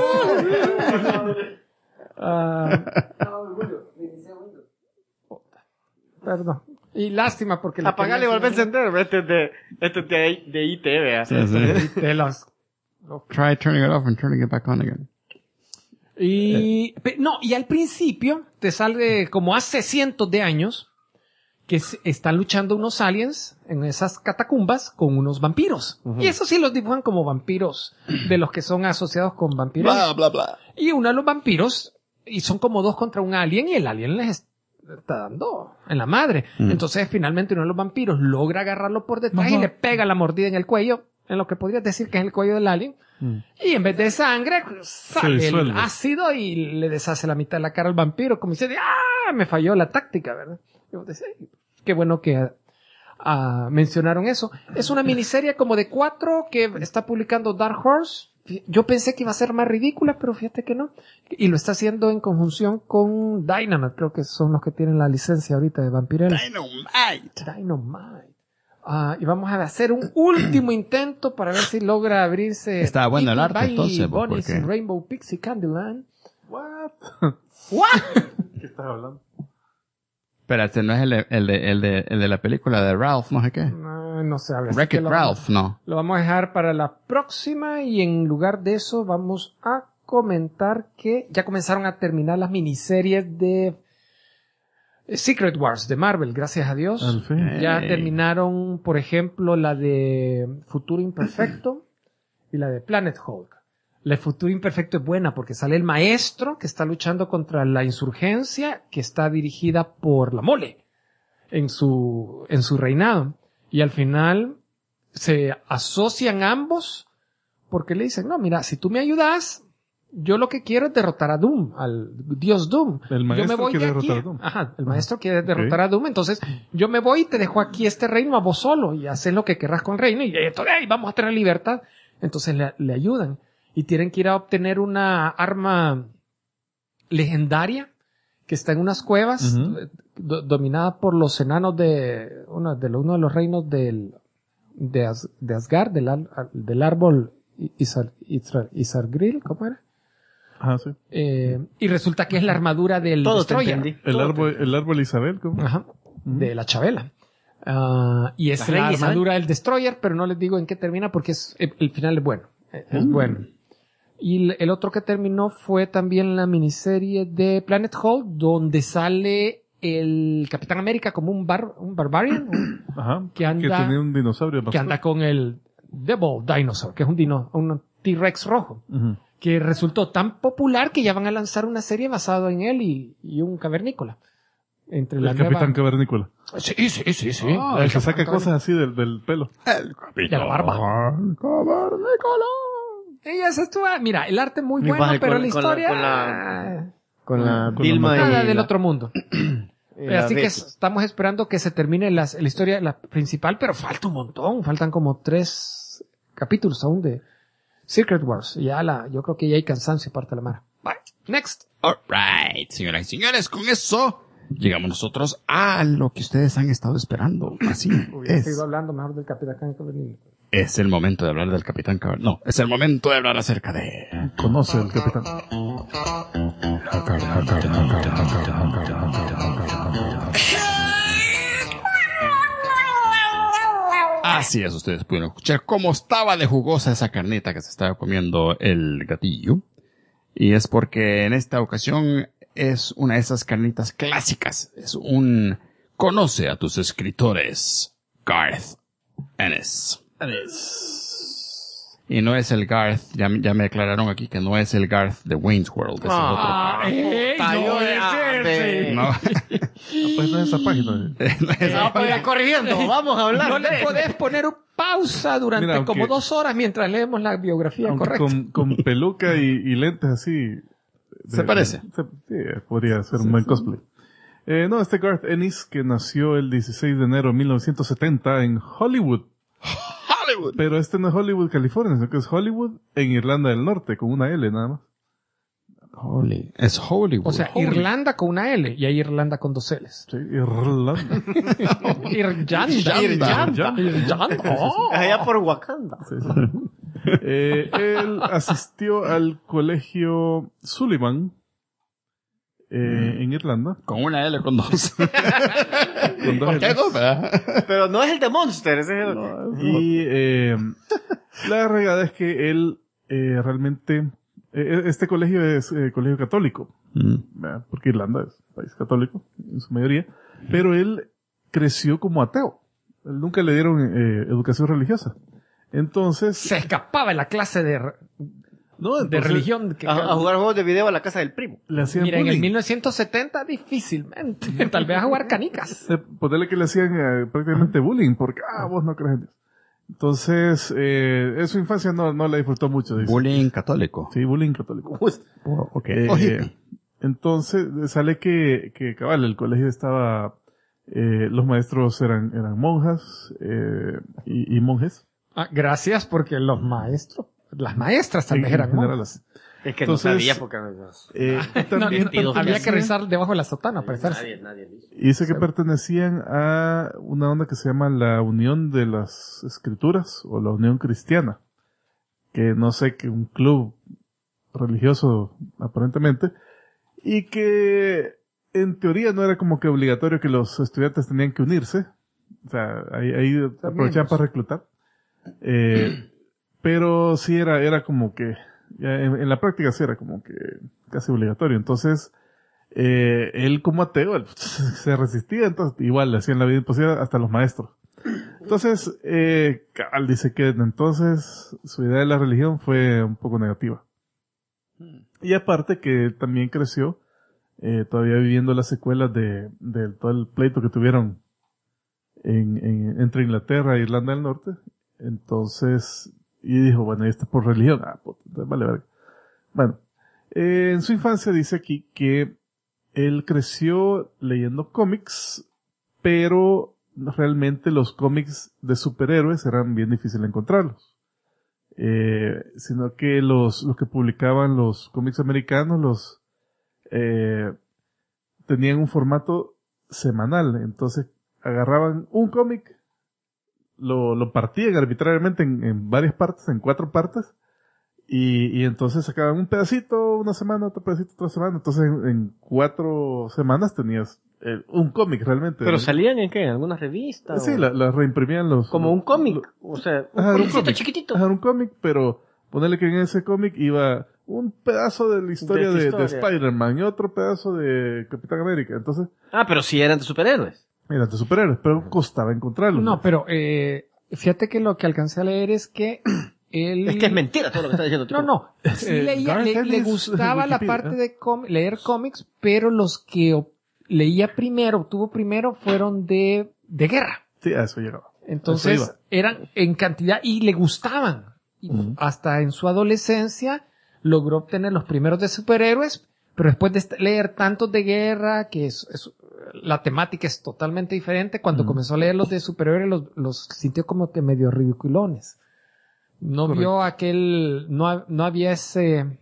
Perdón. Y lástima porque... Apagale y vuelve a encender. Este es de IT, vea. de los... Try turning it off and turning it back on again. Y al principio te sale como hace cientos de años que están luchando unos aliens en esas catacumbas con unos vampiros. Y eso sí los dibujan como vampiros de los que son asociados con vampiros. Bla, bla, bla. Y uno de los vampiros, y son como dos contra un alien, y el alien les está dando en la madre. Entonces finalmente uno de los vampiros logra agarrarlo por detrás y le pega la mordida en el cuello, en lo que podrías decir que es el cuello del alien. Y en vez de sangre, sale el ácido y le deshace la mitad de la cara al vampiro, como dice, me falló la táctica, ¿verdad? Y vos decís, qué bueno que mencionaron eso. Es una miniserie como de 4 que está publicando Dark Horse. Yo pensé que iba a ser más ridícula, pero fíjate que no. Y lo está haciendo en conjunción con Dynamite, creo que son los que tienen la licencia ahorita de Vampirella. Dynamite. Y vamos a hacer un último intento para ver si logra abrirse. Estaba bueno el arte, Bye, entonces, Bonnie's porque... Rainbow Pixie Candyland. What? ¿Qué estás hablando? Pero este no es el de la película de Ralph, no sé qué. No se habla. Wreck-It Ralph, no. Lo vamos a dejar para la próxima y en lugar de eso vamos a comentar que ya comenzaron a terminar las miniseries de Secret Wars de Marvel, gracias a Dios. Al fin. Ya terminaron, por ejemplo, la de Futuro Imperfecto y la de Planet Hulk. La de Futuro Imperfecto es buena porque sale el maestro que está luchando contra la insurgencia que está dirigida por la Mole en su reinado. Y al final se asocian ambos porque le dicen, no, mira, si tú me ayudas, yo lo que quiero es derrotar a Doom, al dios Doom. El maestro yo me voy quiere de aquí. derrotar a Doom. Ajá, el maestro quiere derrotar a Doom, entonces yo me voy y te dejo aquí este reino a vos solo y haces lo que querrás con el reino y entonces vamos a tener libertad. Entonces le ayudan y tienen que ir a obtener una arma legendaria que está en unas cuevas dominada por los enanos de uno de los reinos de Asgard, del árbol Isargril, ¿cómo era? Ah, sí. Y resulta que es la armadura del Todo Destroyer. te entendí. El árbol Isabel, ¿cómo? Ajá, de la Chabela. Y es La la reina Isabel. armadura del Destroyer, pero no les digo en qué termina porque el final es bueno. Es bueno. Y el otro que terminó fue también la miniserie de Planet Hulk, donde sale el Capitán América como un barbarian, Ajá. que anda- tenía un dinosaurio. que anda con el Devil Dinosaur, que es un T-Rex rojo, Ujú. que resultó tan popular que ya van a lanzar una serie basada en él y un cavernícola. Entre la El Capitán nueva... Cavernícola. Sí. El que saca cosas así del pelo. de la barba. Ella se estuvo, mira, el arte muy Mi bueno, padre pero con- la con historia... Con la Con Dilma la y nada del la- otro mundo. y la Así que Betty. estamos esperando que se termine la historia la principal, pero falta un montón. Faltan como 3 capítulos aún de Secret Wars. Yo creo que ya hay cansancio parte de la mar. Bye. Next. Alright, señoras y señores, con eso llegamos nosotros a lo que ustedes han estado esperando. Así Hubiera seguido es. hablando mejor del Capitán Cavernícola. Es el momento de hablar del Capitán Cavernícola. No, es el momento de hablar acerca de... Conoce el Capitán. Así es, ustedes pudieron escuchar cómo estaba de jugosa esa carnita que se estaba comiendo el gatillo. Y es porque en esta ocasión es una de esas carnitas clásicas. Es un conoce a tus escritores, Garth Ennis. Y no es el Garth, ya me aclararon aquí que no es el Garth de Wayne's World. Ese es otro. No. Pues no es esa página. No es esa Vaya corrigiendo, vamos a hablar. No le podés poner pausa durante Mira, aunque- como 2 horas mientras leemos la biografía Aunque correcta. con peluca y lentes así. ¿Se parece? Sí, podría ser un buen cosplay. No, este Garth Ennis, que nació el 16 de enero de 1970 en Hollywood. Hollywood. Pero este no es Hollywood, California, sino que es Hollywood en Irlanda del Norte, con una L nada más. Es Hollywood. O sea, Irlanda con una L y hay Irlanda con 2 L's. Sí, Irlanda. Irlanda. Oh. Allá por Wakanda. Sí, sí. Él asistió al colegio Sullivan en Irlanda. Con una L con 2. Con dos ¿Por qué Ls. no, verdad? Pero no es el de Monster, ese es el... Y la regada es que él realmente... este colegio es colegio católico, ¿verdad? Porque Irlanda es un país católico en su mayoría, pero él creció como ateo. Él nunca le dieron educación religiosa. Entonces... Se escapaba en la clase de entonces, religión. A jugar juegos de video a la casa del primo. le hacían Mira, en el bullying. 1970 difícilmente. Tal vez a jugar canicas. Ponerle que le hacían prácticamente bullying, porque, vos no crees en Dios. Entonces, en su infancia no la disfrutó mucho. Dice. Bullying católico. Sí, bullying católico. Ok. Entonces, sale que cabal, el colegio estaba, los maestros eran monjas, y monjes. Gracias, porque los maestros, las maestras tal vez en eran general, monjas. Es que Entonces, no sabía porque... también Había que rezar debajo de la sotana para estar. Nadie dice. dice que pertenecían a una onda que se llama la Unión de las Escrituras, o la Unión Cristiana, que no sé, que un club religioso aparentemente, y que en teoría no era como que obligatorio que los estudiantes tenían que unirse, o sea, ahí aprovechaban para reclutar, pero sí era como que, ya en la práctica sí era como que casi obligatorio. Entonces, él como ateo, él se resistía, entonces igual le hacían la vida imposible hasta los maestros. Entonces, Cabal dice que entonces su idea de la religión fue un poco negativa. Y aparte que también creció, todavía viviendo las secuelas de todo el pleito que tuvieron entre Inglaterra e Irlanda del Norte. Entonces, y dijo, bueno, y esto es por religión. Vale, verga. Bueno, en su infancia dice aquí que él creció leyendo cómics, pero realmente los cómics de superhéroes eran bien difíciles de encontrarlos. Sino que los que publicaban los cómics americanos tenían un formato semanal. Entonces agarraban un cómic, lo partían arbitrariamente en varias partes, en 4 partes, y entonces sacaban un pedacito una semana, otro pedacito otra semana. Entonces en 4 semanas tenías un cómic realmente. ¿Pero salían en qué? ¿En alguna revista? Sí, o- la reimprimían los... Como un cómic. O sea, un Ajá, un cómicito cómic. chiquitito. Ajá, un cómic, pero ponerle que en ese cómic iba un pedazo de la historia De esta de historia. Spider-Man y otro pedazo de Capitán América. Entonces, Ah, pero sí eran de superhéroes. eran de superhéroes, pero costaba encontrarlos. No, pero fíjate que lo que alcancé a leer es que él... Es que es mentira todo lo que está diciendo. No, no. Sí Garth le Ennis, gustaba la Wikipedia, parte de leer cómics, pero los que leía primero, obtuvo primero, fueron de guerra. Sí, a eso llegaba. Entonces, Eso eran en cantidad y le gustaban. Y hasta en su adolescencia logró obtener los primeros de superhéroes, pero después de leer tantos de guerra, que la temática es totalmente diferente, cuando comenzó a leer los de superhéroes los sintió como que medio ridiculones. No Correcto. vio aquel, no había ese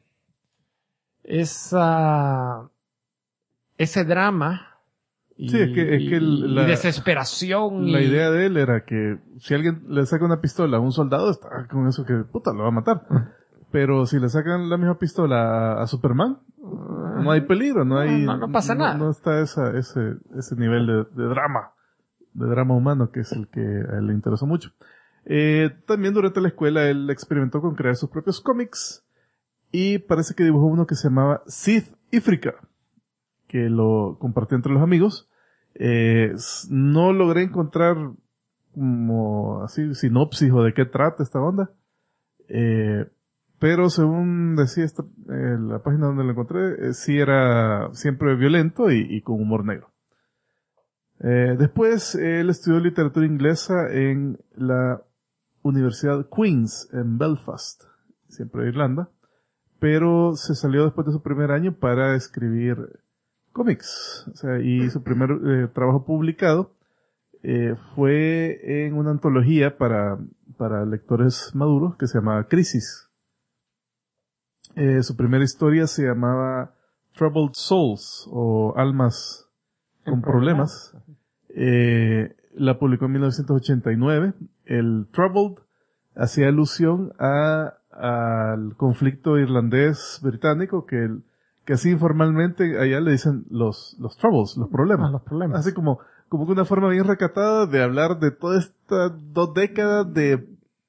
drama. Y, Sí, es que y desesperación. La y- idea de él era que si alguien le saca una pistola a un soldado, está con eso que, puta, lo va a matar. Pero si le sacan la misma pistola a Superman, no hay peligro, no hay... No pasa nada. No está ese nivel de drama humano, que es el que a él le interesó mucho. También durante la escuela él experimentó con crear sus propios cómics, y parece que dibujó uno que se llamaba Sith Ifrika, que lo compartió entre los amigos. No logré encontrar como así sinopsis o de qué trata esta onda, pero según decía la página donde lo encontré, sí era siempre violento y con humor negro. Después él estudió literatura inglesa en la Universidad Queen's en Belfast, siempre en Irlanda, pero se salió después de su primer año para escribir cómics. O sea, y su primer trabajo publicado fue en una antología para lectores maduros que se llamaba Crisis. Su primera historia se llamaba Troubled Souls, o Almas con Problemas. La publicó en 1989. El Troubled hacía alusión al conflicto irlandés-británico que así informalmente allá le dicen los troubles, los problemas. Los problemas. Así como que una forma bien recatada de hablar de todas estas 2 décadas de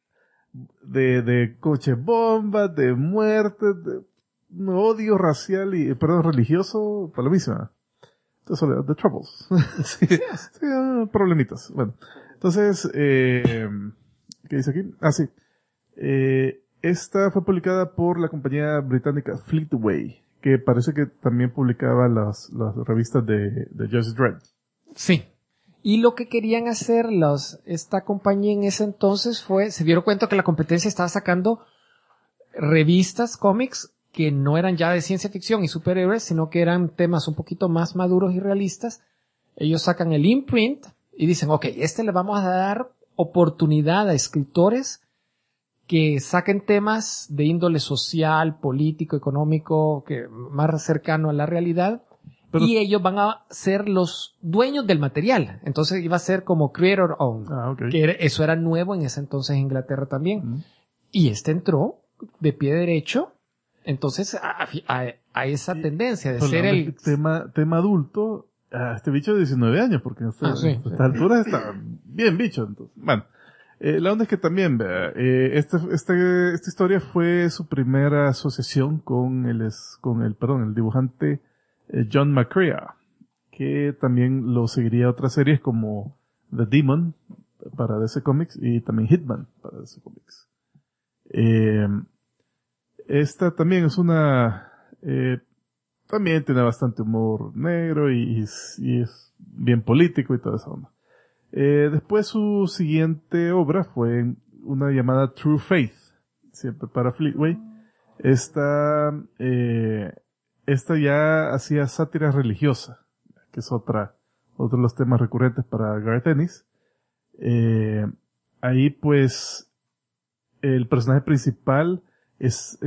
coche bomba, de muerte, de odio racial religioso, para lo mismo. Entonces, the troubles. sí, problemitas. Bueno, entonces, ¿qué dice aquí? Sí. Esta fue publicada por la compañía británica Fleetway, que parece que también publicaba las revistas de Judge Dredd. Sí. Y lo que querían hacer esta compañía en ese entonces se dieron cuenta que la competencia estaba sacando revistas, cómics, que no eran ya de ciencia ficción y superhéroes, sino que eran temas un poquito más maduros y realistas. Ellos sacan el imprint y dicen, ok, le vamos a dar oportunidad a escritores que saquen temas de índole social, político, económico, que más cercano a la realidad, y ellos van a ser los dueños del material. Entonces iba a ser como creator owned, okay. que eso era nuevo en ese entonces en Inglaterra también. Y entró de pie derecho, entonces a esa tendencia de ser el tema adulto. Este bicho de 19 años, porque a esta altura está bien bicho. Entonces, bueno, la onda es que también, esta historia fue su primera asociación con el dibujante John McCrea, que también lo seguiría a otras series como The Demon para DC Comics y también Hitman para DC Comics. Esta también es también tiene bastante humor negro y es bien político y toda esa onda. Después su siguiente obra fue una llamada True Faith, siempre para Fleetway. Esta ya hacía sátira religiosa, que es otro de los temas recurrentes para Garth Ennis. Ahí pues el personaje principal es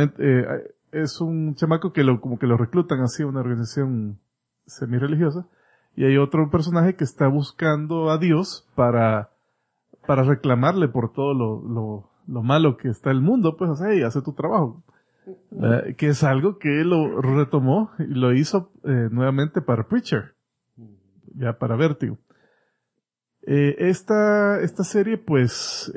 un chamaco que como que lo reclutan así a una organización semi-religiosa, y hay otro personaje que está buscando a Dios para reclamarle por todo lo malo que está el mundo, pues, o sea, y hace tu trabajo. Que es algo que él lo retomó y lo hizo nuevamente para Preacher, ya para Vértigo. Esta serie, pues,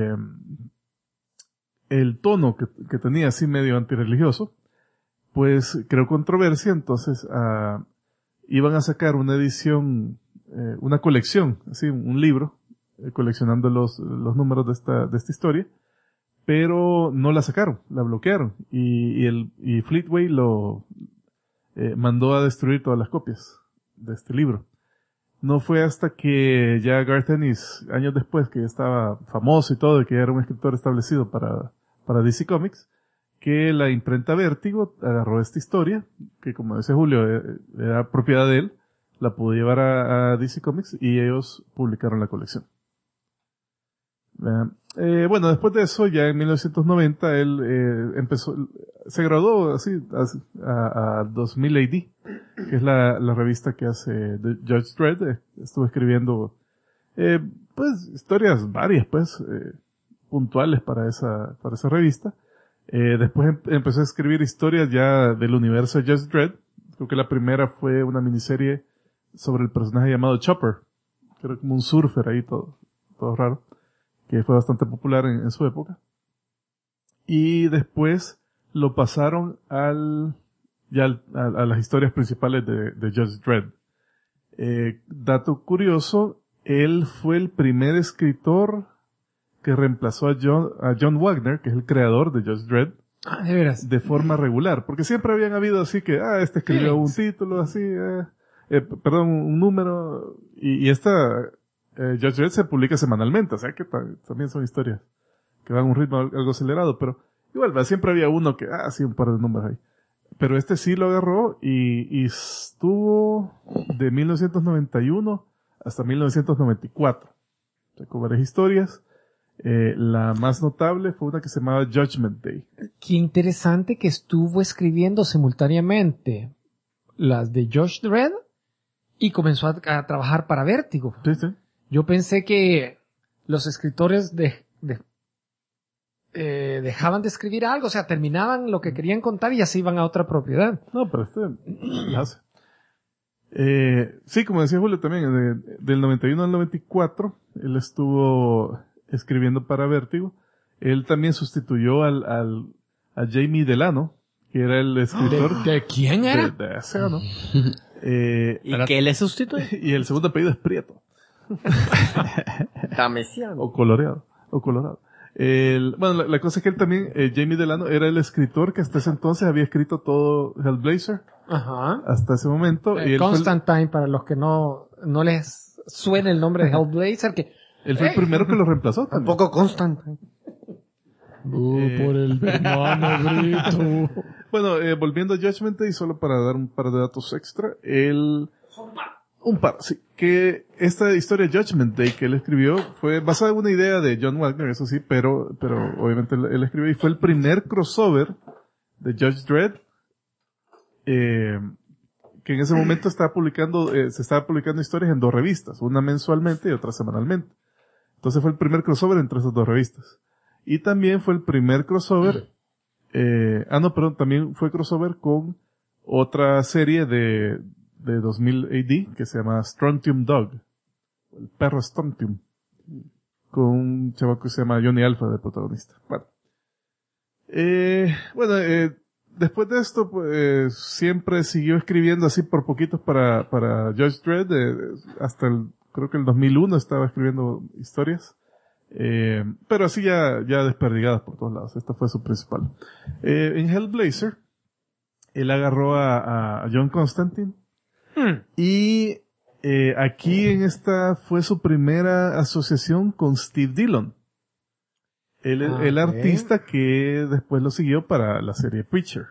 el tono que tenía así medio antirreligioso, pues creó controversia. Entonces iban a sacar una edición, una colección, así un libro, coleccionando los números de esta historia, pero no la sacaron, la bloquearon, y Fleetway lo mandó a destruir todas las copias de este libro. No fue hasta que ya Garth Ennis, años después, que ya estaba famoso y todo, y que era un escritor establecido para DC Comics, que la imprenta Vértigo agarró esta historia, que como dice Julio, era propiedad de él, la pudo llevar a DC Comics y ellos publicaron la colección. Bueno, después de eso, ya en 1990, él se graduó así a 2000 AD, que es la revista que hace Judge Dredd. Estuvo escribiendo pues historias varias, pues puntuales para esa revista, Después empezó a escribir historias ya del universo de Judge Dredd. Creo que la primera fue una miniserie sobre el personaje llamado Chopper, que era como un surfer ahí todo raro, que fue bastante popular en su época. Y después lo pasaron a las historias principales de Judge Dredd. Dato curioso, él fue el primer escritor que reemplazó a John Wagner, que es el creador de Judge Dredd, de veras. de forma regular, porque siempre habían habido así que, este escribió un título así, un número, y esta Judge Dredd se publica semanalmente, o sea que también son historias que van a un ritmo algo acelerado, pero igual, siempre había uno que, sí, un par de números ahí. Pero este sí lo agarró y estuvo de 1991 hasta 1994. O sea, con varias historias. La más notable fue una que se llamaba Judgment Day. Qué interesante que estuvo escribiendo simultáneamente las de Judge Dredd y comenzó a trabajar para Vértigo. Sí, sí. Yo pensé que los escritores dejaban de escribir algo, o sea, terminaban lo que querían contar y ya se iban a otra propiedad. No, pero lo hace. Sí, como decía Julio también, del 91 al 94, él estuvo escribiendo para Vértigo. Él también sustituyó a Jamie Delano, que era el escritor. ¿De quién era? De Océano. ¿Y qué le sustituye? Y el segundo apellido es Prieto. Tamesiano. O Colorado. Bueno, la cosa es que él también, Jamie Delano, era el escritor que hasta ese entonces había escrito todo Hellblazer. Ajá. Hasta ese momento. Y él Constantine, para los que no les suene el nombre de Hellblazer, que él fue el primero que lo reemplazó. Tampoco Constantine. por el hermano Brito. Bueno, volviendo a Judgment Day, solo para dar un par de datos extra, un par, sí. Que esta historia Judgment Day que él escribió fue basada en una idea de John Wagner, eso sí, pero obviamente él escribió y fue el primer crossover de Judge Dredd, que en ese momento se estaba publicando historias en 2 revistas, una mensualmente y otra semanalmente. Entonces fue el primer crossover entre esas 2 revistas. Y también fue el primer crossover, también fue crossover con otra serie de 2000 AD que se llama Strontium Dog, el perro Strontium, con un chaval que se llama Johnny Alpha de protagonista. Bueno, después de esto, pues, siempre siguió escribiendo así por poquitos para Judge Dredd, hasta creo que el 2001 estaba escribiendo historias, pero así ya desperdigadas por todos lados. Esta fue su principal. En Hellblazer, él agarró a John Constantine, y aquí en esta fue su primera asociación con Steve Dillon, el artista que después lo siguió para la serie Preacher.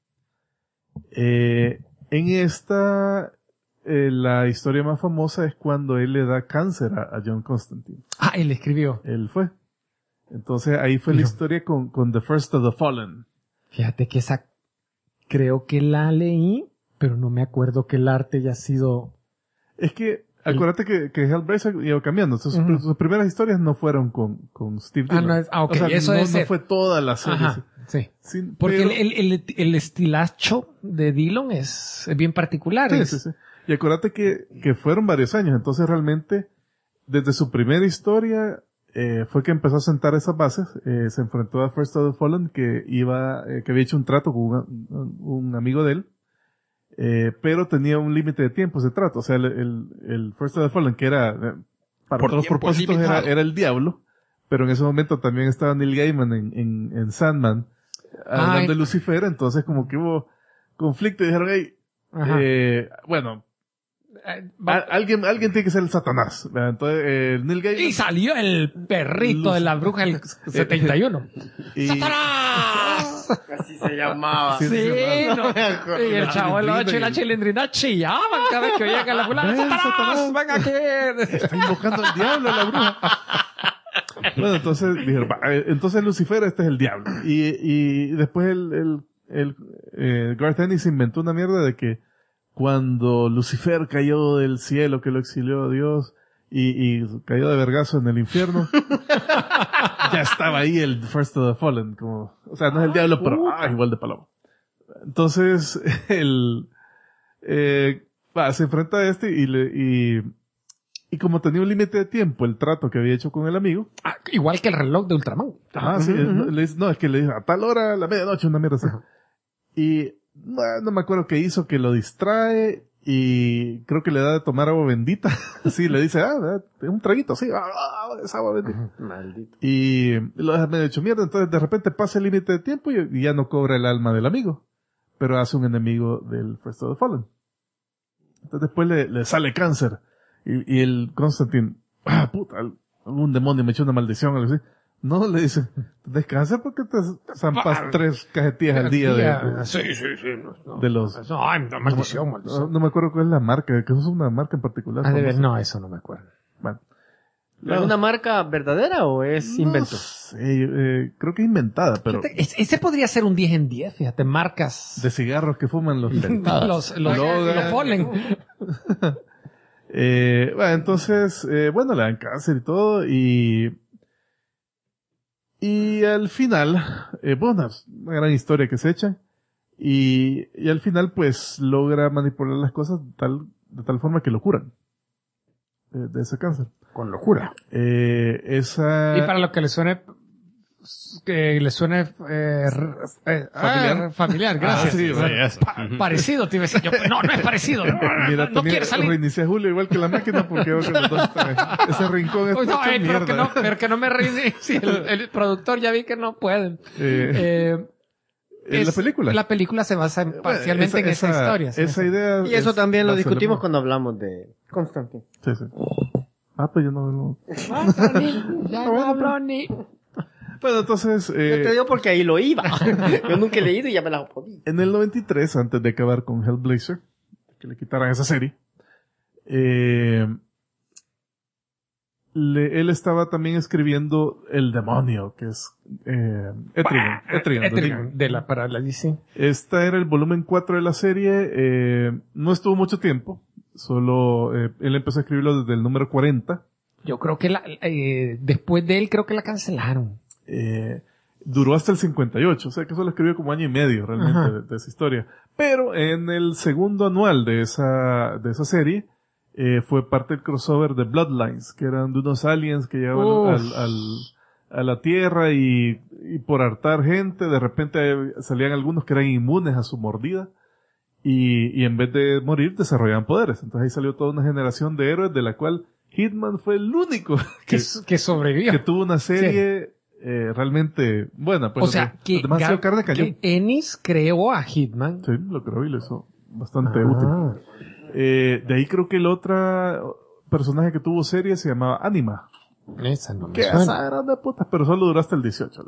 En esta, la historia más famosa es cuando él le da cáncer a John Constantine. Él escribió. Él fue. Entonces ahí fue la historia con The First of the Fallen. Fíjate que esa creo que la leí, pero no me acuerdo que el arte haya sido... Es que, acuérdate que Hellblazer iba cambiando. Sus primeras historias no fueron con Steve Dillon. O sea, eso no fue toda la serie. Ajá, sí. Porque el estilacho de Dillon es bien particular. Sí. Y acuérdate que fueron varios años. Entonces realmente, desde su primera historia, fue que empezó a sentar esas bases. Se enfrentó a First of the Fallen, que había hecho un trato con un amigo de él. Pero tenía un límite de tiempo ese trato. O sea, el First of the Fallen, que era, para todos los propósitos, era el diablo. Pero en ese momento también estaba Neil Gaiman en Sandman, hablando de Lucifer. Entonces como que hubo conflicto y dijeron, bueno, alguien tiene que ser el Satanás. Entonces, Neil Gaiman... Y salió el perrito de la bruja del 71. ¡Satanás! Así se llamaba. Sí, y el chavo de la 8 y la chilindrina chillaban cada vez que oían a la fulana. ¡Satanás! ¡Ven aquí! Está invocando al diablo la bruja. Bueno, entonces dijeron, entonces Lucifer, este es el diablo. Y después Garth Ennis inventó una mierda de que cuando Lucifer cayó del cielo, que lo exilió a Dios, y cayó de vergazo en el infierno. Ya estaba ahí el First of the Fallen, como, o sea, no es el diablo, pero igual de palomo. Entonces, se enfrenta a este y como tenía un límite de tiempo el trato que había hecho con el amigo. Igual que el reloj de Ultraman. Sí, es que le dice, a tal hora, a la medianoche, una mierda así. Y no me acuerdo qué hizo, que lo distrae y creo que le da de tomar agua bendita. Sí, le dice, un traguito, sí, es agua bendita. Maldito. Y lo deja medio hecho mierda, entonces de repente pasa el límite de tiempo y ya no cobra el alma del amigo, pero hace un enemigo del First of the Fallen. Entonces después le sale cáncer y el Constantine, puta, algún demonio me echó una maldición, algo así. No, le dice, descansa porque te zampas 3 cajetillas al día de Sí. de los... No, maldición. No me acuerdo cuál es la marca, que es una marca en particular. No, eso no me acuerdo. Bueno. ¿Es una marca verdadera o es invento? Creo que es inventada, pero... Ese podría ser un 10 en 10, fíjate, marcas. De cigarros que fuman los... Los polen. Entonces, le dan cáncer y todo, y al final, una gran historia que se echa, y al final pues logra manipular las cosas de tal forma que lo curan de ese cáncer. Con locura. Y para lo que le suene familiar, gracias. Sí, parecido, te iba a decir yo. No es parecido. Mira, no quiere salir. Reinicié Julio igual que la máquina porque veo que los dos ese rincón está hecho mierda. Pero que no me reinicie. El productor ya vi que no pueden. La película. La película se basa parcialmente en esa historia. Esa idea. Y eso también lo discutimos cuando hablamos de Constantine. Sí. Pues yo no. Ya no hablo ni. Bueno, entonces... Yo te digo porque ahí lo iba. Yo nunca he leído y ya me la jodí. En el 93, antes de acabar con Hellblazer, que le quitaran esa serie, él estaba también escribiendo El Demonio, que es Etrigan, para la DC. Esta era el volumen 4 de la serie. No estuvo mucho tiempo. Solo él empezó a escribirlo desde el número 40. Yo creo que después de él creo que la cancelaron. Duró hasta el 58, o sea que solo escribió como año y medio realmente de esa historia. Pero en el segundo anual de esa serie fue parte del crossover de Bloodlines, que eran de unos aliens que llegaban a la Tierra y por hartar gente, de repente salían algunos que eran inmunes a su mordida y en vez de morir desarrollaban poderes. Entonces ahí salió toda una generación de héroes de la cual Hitman fue el único que sobrevivió. Que tuvo una serie realmente buena. Pues, o sea, que Ennis creó a Hitman. Sí, lo creó y lo hizo bastante útil. De ahí creo que el otro personaje que tuvo serie se llamaba Anima. Esa no me que suena. esa era de putas, pero solo duró hasta el 18.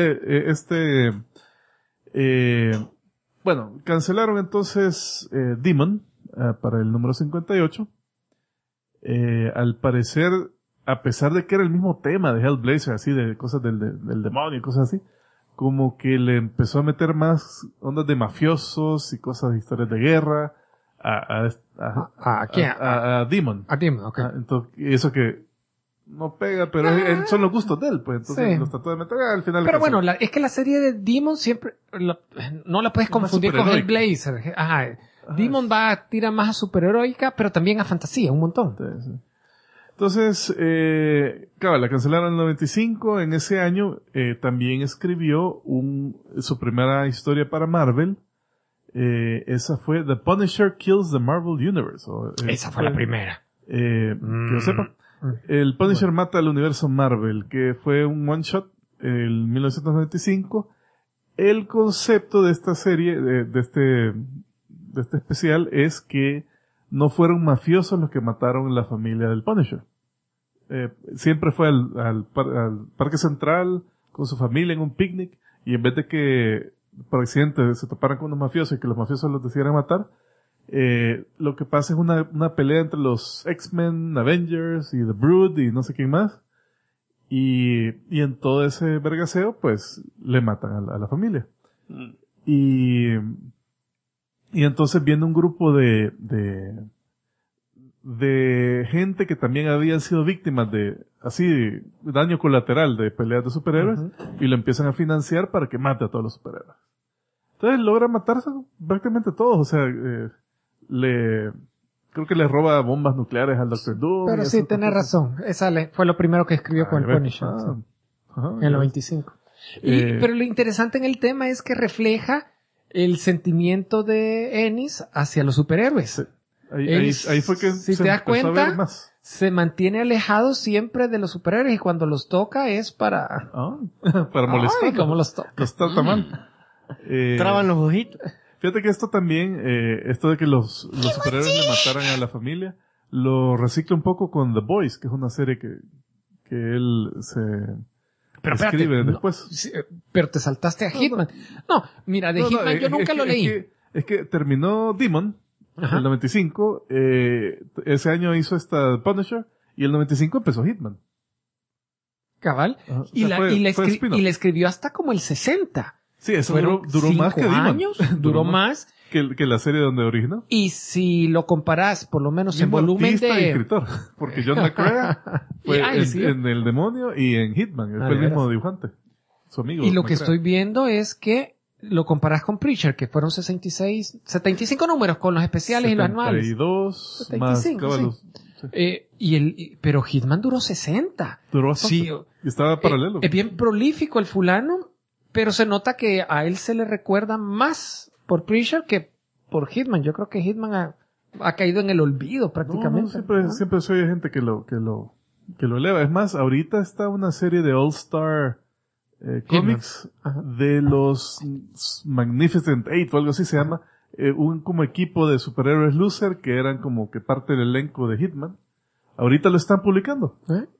Bueno, cancelaron entonces Demon para el número 58. Al parecer, a pesar de que era el mismo tema de Hellblazer, así de cosas del demonio y cosas así, como que le empezó a meter más ondas de mafiosos y cosas de historias de guerra a Demon. A Demon, ok. Entonces, eso que no pega, pero son los gustos de él, pues entonces los trató de meter al final. Pero bueno, es que la serie de Demon siempre no la puedes confundir con Hellblazer. Demon tira más a superheroica, pero también a fantasía, un montón. Sí. Entonces, la cancelaron en el 95. En ese año también escribió su primera historia para Marvel. Esa fue The Punisher Kills the Marvel Universe. Esa fue la primera. Que lo sepa. El Punisher mata al universo Marvel, que fue un one shot en 1995. El concepto de esta serie, de este especial, es que no fueron mafiosos los que mataron la familia del Punisher. Siempre fue al Parque Central con su familia en un picnic, y en vez de que por accidente se toparan con unos mafiosos y que los mafiosos los decidieran matar, lo que pasa es una pelea entre los X-Men, Avengers y The Brood y no sé quién más, y en todo ese vergaseo pues le matan a la familia. Y entonces viene un grupo de de gente que también habían sido víctimas de, así, daño colateral de peleas de superhéroes, y lo empiezan a financiar para que mate a todos los superhéroes. Entonces logra matarse prácticamente todos, o sea, creo que le roba bombas nucleares al Doctor Doom. Pero sí, tenés razón. Fue lo primero que escribió con el Punisher. En el 95. Pero lo interesante en el tema es que refleja el sentimiento de Ennis hacia los superhéroes. Sí. Ahí fue que si se te das empezó a ver cuenta, más. se mantiene alejado siempre de los superhéroes y cuando los toca es para molestar. Ay, cómo los toca. Los trata mal. Traban los ojitos. Fíjate que esto también, esto de que los superhéroes le mataran a la familia, lo recicla un poco con The Boys, que es una serie que él Pero escribe después. Pero te saltaste a Hitman. No, mira, de Hitman yo nunca lo leí. Es que terminó Demon, el 95, ese año hizo esta Punisher, y el 95 empezó Hitman. Cabal. O Y sea, le escribió hasta como el 60. Sí, eso duró más que Demon. Años, duró más que la serie donde originó. Y si lo comparás, por lo menos en volumen artista y de... escritor, porque John McCrea fue en El Demonio y en Hitman, fue el mismo dibujante, su amigo. Y lo que McCrea. estoy viendo es que lo comparás con Preacher, que fueron 75 números con los especiales y los anuales. 72 75, más cábalos. Sí. Pero Hitman duró 60. Duró bastante. Sí, y estaba paralelo. Es bien prolífico el fulano, pero se nota que a él se le recuerda más por Preacher que por Hitman. Yo creo que Hitman ha caído en el olvido prácticamente. Siempre soy gente que lo eleva. Es más, ahorita está una serie de All Star Comics de los Magnificent Eight o algo así se llama. Un como equipo de superhéroes loser que eran como que parte del elenco de Hitman. Ahorita lo están publicando.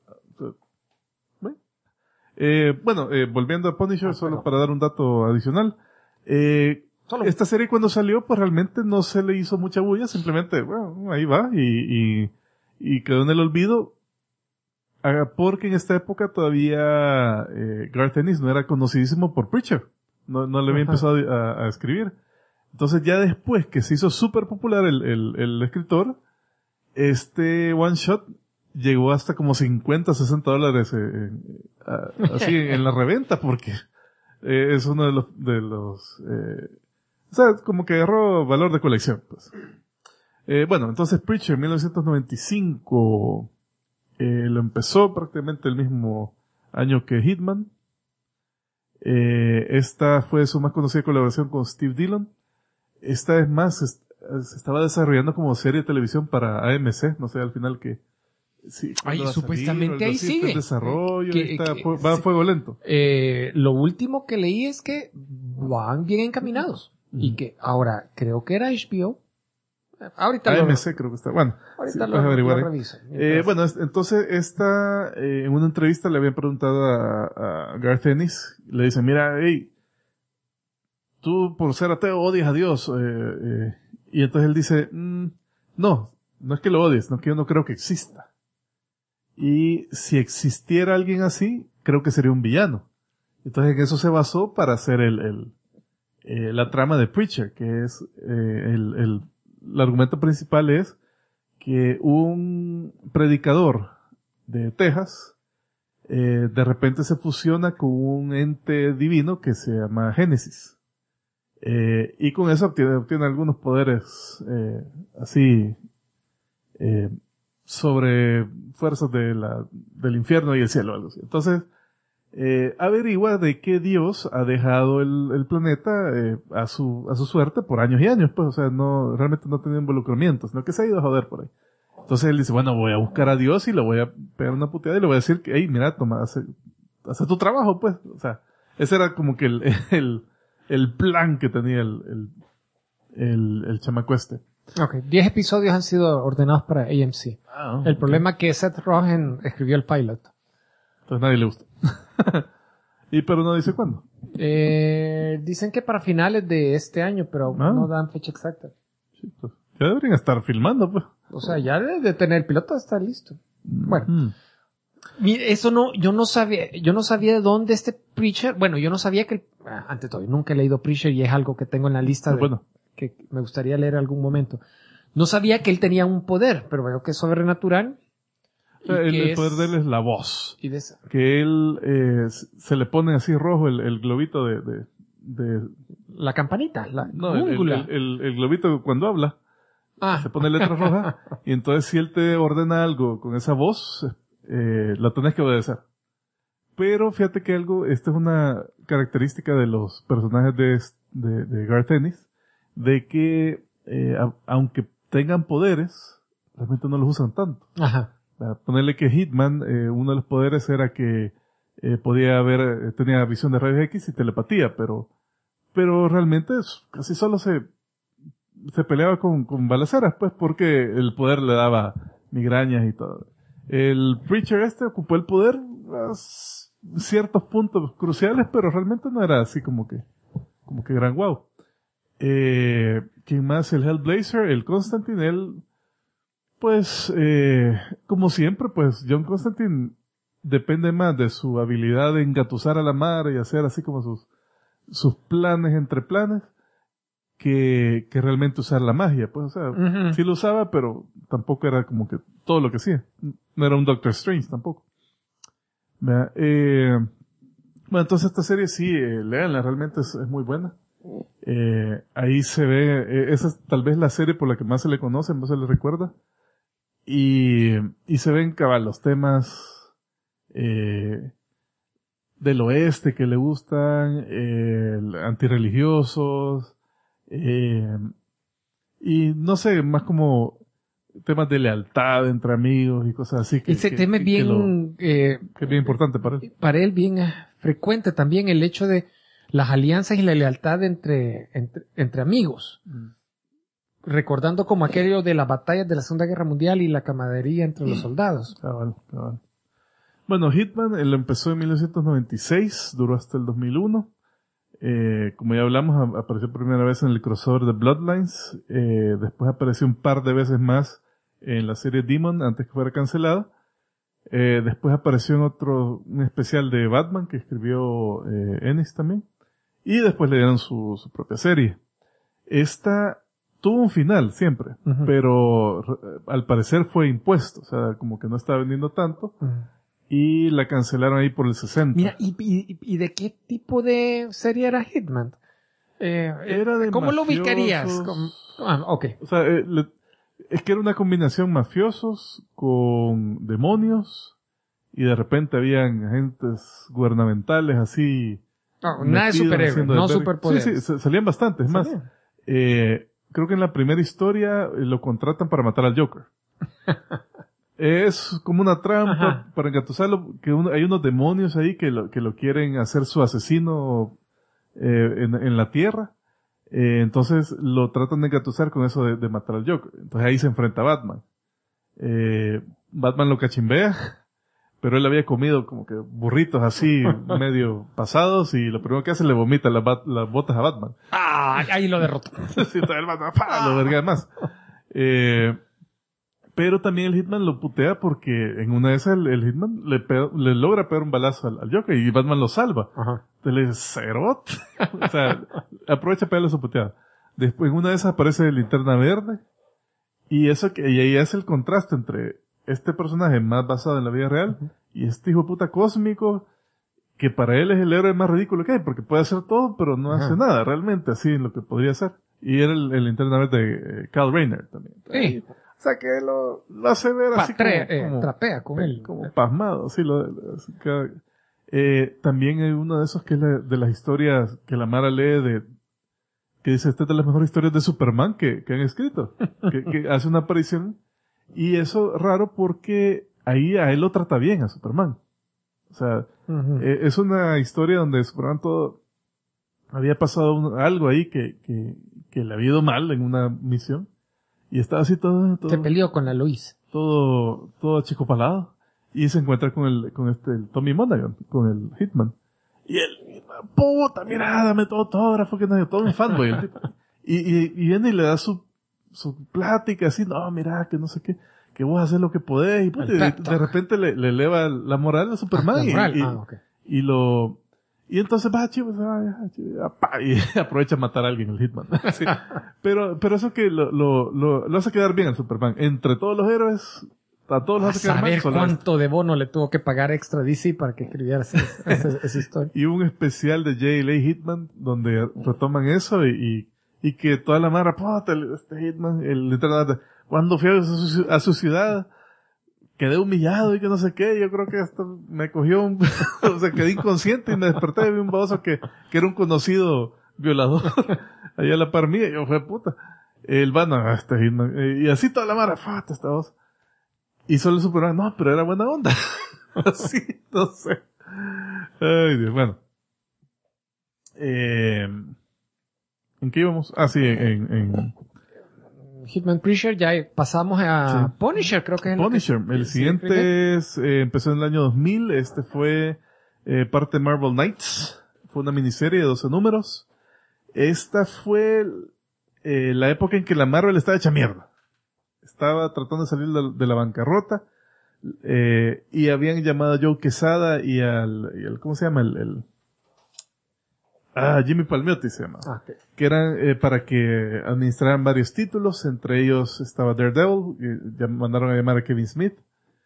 Volviendo a Punisher, solo para dar un dato adicional. Esta serie cuando salió, pues realmente no se le hizo mucha bulla, simplemente, bueno, ahí va, y quedó en el olvido, porque en esta época todavía Garth Ennis no era conocidísimo por Preacher. No le había empezado a escribir. Entonces ya después que se hizo súper popular el escritor, este one shot llegó hasta como $50-$60 así en la reventa, porque es uno de los o sea, como que agarró valor de colección, pues. Entonces Preacher 1995 lo empezó prácticamente el mismo año que Hitman. Esta fue su más conocida colaboración con Steve Dillon. Esta es más, se estaba desarrollando como serie de televisión para AMC, no sé, al final que sí, supuestamente ahí sigue. El desarrollo va a fuego lento. Lo último que leí es que van bien encaminados. Y que ahora creo que era HBO. Ahorita AMC creo que está. Bueno, ahorita sí, lo averiguar. reviso. Entonces en una entrevista le habían preguntado a Garth Ennis, le dicen, mira, hey, tú por ser ateo odias a Dios. Y entonces él dice, no es que lo odies, no que yo no creo que exista. Y si existiera alguien así, creo que sería un villano. Entonces en eso se basó para hacer la trama de Preacher, que es el argumento principal es que un predicador de Texas de repente se fusiona con un ente divino que se llama Génesis. Y con eso obtiene algunos poderes así sobre fuerzas del infierno y el cielo, algo así. Entonces averigua de que Dios ha dejado el planeta a su suerte por años y años, pues, o sea, realmente no tenía involucramiento, sino que se ha ido a joder por ahí. Entonces él dice, bueno, voy a buscar a Dios y le voy a pegar una puteada y le voy a decir que, hey, mira, toma, hace tu trabajo, pues. O sea, ese era como que el plan que tenía el chamaco este. Ok, 10 episodios han sido ordenados para AMC. El problema es que Seth Rogen escribió el pilot. Entonces nadie le gusta. Pero no dice cuándo. Dicen que para finales de este año, pero no dan fecha exacta. Sí, pues, ya deberían estar filmando, pues. O sea, ya de tener el piloto está listo. Bueno. Eso yo no sabía de dónde este Preacher, bueno, yo no sabía que, ante todo, nunca he leído Preacher y es algo que tengo en la lista que me gustaría leer en algún momento. No sabía que él tenía un poder, pero veo que es sobrenatural. El poder de él es la voz. Y de esa. Que él se le pone así rojo el globito de La campanita, la no, gúngula. el globito cuando habla. Ah. Se pone letra roja. Y entonces si él te ordena algo con esa voz, la tenés que obedecer. Pero fíjate que esta es una característica de los personajes de Garth Ennis, de que aunque tengan poderes, realmente no los usan tanto. Ajá. Ponerle que Hitman, uno de los poderes era que tenía visión de rayos X y telepatía, pero realmente casi solo se peleaba con balaceras, pues, porque el poder le daba migrañas y todo. El Preacher ocupó el poder a ciertos puntos cruciales, pero realmente no era así como que gran guau. ¿Quién más? El Hellblazer, el Constantine, él, pues, como siempre, pues, John Constantine depende más de su habilidad de engatusar a la mar y hacer así como sus planes entre planes, que realmente usar la magia, pues, o sea, sí lo usaba, pero tampoco era como que todo lo que hacía. No era un Doctor Strange tampoco. Bueno, entonces esta serie sí, léanla, realmente es muy buena. Ahí se ve, esa es tal vez la serie por la que más se le conoce, más se le recuerda. Y se ven cabal los temas del oeste que le gustan, antirreligiosos, y no sé, más como temas de lealtad entre amigos y cosas así. Ese tema es bien... que es bien importante para él. Para él bien frecuente también el hecho de las alianzas y la lealtad entre amigos. Recordando como aquello de las batallas de la Segunda Guerra Mundial y la camaradería entre los soldados. Cabal. Bueno, Hitman, él empezó en 1996, duró hasta el 2001. Como ya hablamos, apareció por primera vez en el crossover de Bloodlines. Después apareció un par de veces más en la serie Demon antes que fuera cancelada. Después apareció en un especial de Batman que escribió Ennis también. Y después le dieron su propia serie. Esta tuvo un final siempre, pero al parecer fue impuesto, o sea, como que no estaba vendiendo tanto. Y la cancelaron ahí por el 60. Mira, ¿y de qué tipo de serie era Hitman? Era de ¿Cómo lo ubicarías? Ok. O sea, es que era una combinación mafiosos con demonios y de repente habían agentes gubernamentales así. No, nada de superhéroes, no superpoderes. Sí, salían bastantes. Es más, creo que en la primera historia lo contratan para matar al Joker. Es como una trampa para engatusarlo, que hay unos demonios ahí que lo quieren hacer su asesino en la tierra. Entonces lo tratan de engatusar con eso de matar al Joker. Entonces ahí se enfrenta a Batman. Batman lo cachimbea, pero él había comido como que burritos así medio pasados y lo primero que hace le vomita las botas a Batman. Ahí lo derrotó. Sí, el Batman, lo verga más. Pero también el Hitman lo putea porque en una de esas el Hitman le logra pegar un balazo al Joker y Batman lo salva. Entonces le dice, ¡cerot! O sea, aprovecha para pegarle su puteada. Después en una de esas aparece Linterna Verde y ahí es el contraste entre este personaje más basado en la vida real y este hijo de puta cósmico que para él es el héroe más ridículo que hay porque puede hacer todo pero no hace nada realmente así en lo que podría hacer. Y era el Linterna Verde Kyle Rayner también. Sí. O sea que lo hace ver así como trapea con él. Como pasmado, sí. También hay uno de esos que es de las historias que la Mara lee que dice, esta es de las mejores historias de Superman que han escrito. que hace una aparición. Y eso raro porque ahí a él lo trata bien, a Superman. O sea, es una historia donde Superman había pasado algo ahí que le había ido mal en una misión. Y estaba así todo. Se peleó con la Lois. Todo achicopalado. Y se encuentra con el Tommy Monaghan, con el Hitman. Y él, puta, mira, dame tu autógrafo, que no, todo un fanboy el tipo. Y viene y le da su plática así, no, mira, que no sé qué, que vos haces lo que podés. Y puta, de repente le eleva la moral a Superman. Y entonces va, chivo, y aprovecha a matar a alguien el Hitman. Sí. Pero eso que lo hace quedar bien al Superman. Entre todos los héroes, a todos los hace quedar saber mal. cuánto de bono le tuvo que pagar extra DC para que escribiera esa historia. Y un especial de J.L.A. Hitman donde retoman eso y que toda la mara, este Hitman, cuando fui a su ciudad, quedé humillado y que no sé qué, yo creo que hasta me cogió o sea, quedé inconsciente y me desperté y vi un baboso que era un conocido violador allá a la par mía, y yo fue puta. Este Hitman, y así toda la mara, esta voz. Y solo el Superman, no, pero era buena onda. Así, no sé. Ay, Dios, bueno. ¿En qué íbamos? Ah, sí, en Hitman Preacher, ya pasamos a Punisher, creo que es Punisher. El siguiente empezó en el año 2000. Este fue parte de Marvel Knights. Fue una miniserie de 12 números. Esta fue la época en que la Marvel estaba hecha mierda. Estaba tratando de salir de la bancarrota. Y habían llamado a Joe Quesada y al ¿cómo se llama? Jimmy Palmiotti se llama. Okay. Que eran para que administraran varios títulos. Entre ellos estaba Daredevil. Mandaron a llamar a Kevin Smith.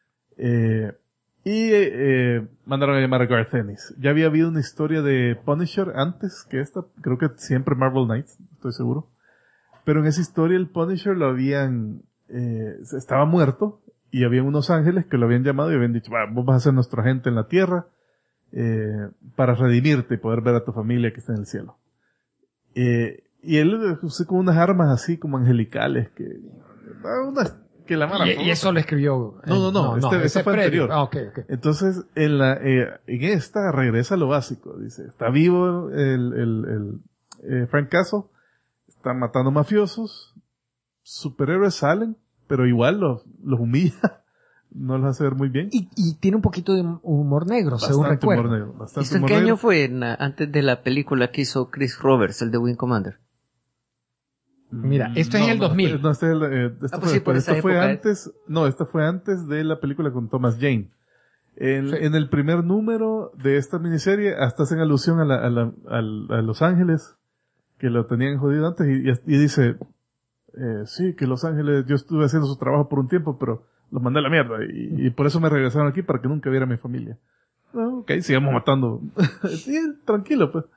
Mandaron a llamar a Garth Ennis. Ya había habido una historia de Punisher antes que esta. Creo que siempre Marvel Knights, estoy seguro. Pero en esa historia el Punisher lo habían... estaba muerto. Y habían unos ángeles que lo habían llamado y habían dicho, vos vas a ser nuestro agente en la tierra. Para redimirte y poder ver a tu familia que está en el cielo. Y él usó con unas armas así como angelicales que la mala. Y eso lo escribió. No, este fue previo. anterior. Okay. Entonces, en esta regresa a lo básico. Dice, está vivo el Frank Castle, está matando mafiosos, superhéroes salen, pero igual los humilla. No los hace ver muy bien. Y tiene un poquito de humor negro, según recuerdo. ¿Esto en qué año fue? Antes de la película que hizo Chris Roberts, el de Wing Commander. Mira, esto es en el 2000. Esta fue antes de la película con Thomas Jane. En el primer número de esta miniserie hasta hacen alusión a Los Ángeles, que lo tenían jodido antes, y dice, sí, que Los Ángeles, yo estuve haciendo su trabajo por un tiempo, pero los mandé a la mierda y por eso me regresaron aquí para que nunca viera a mi familia. Ok, sigamos matando. Sí, tranquilo, pues.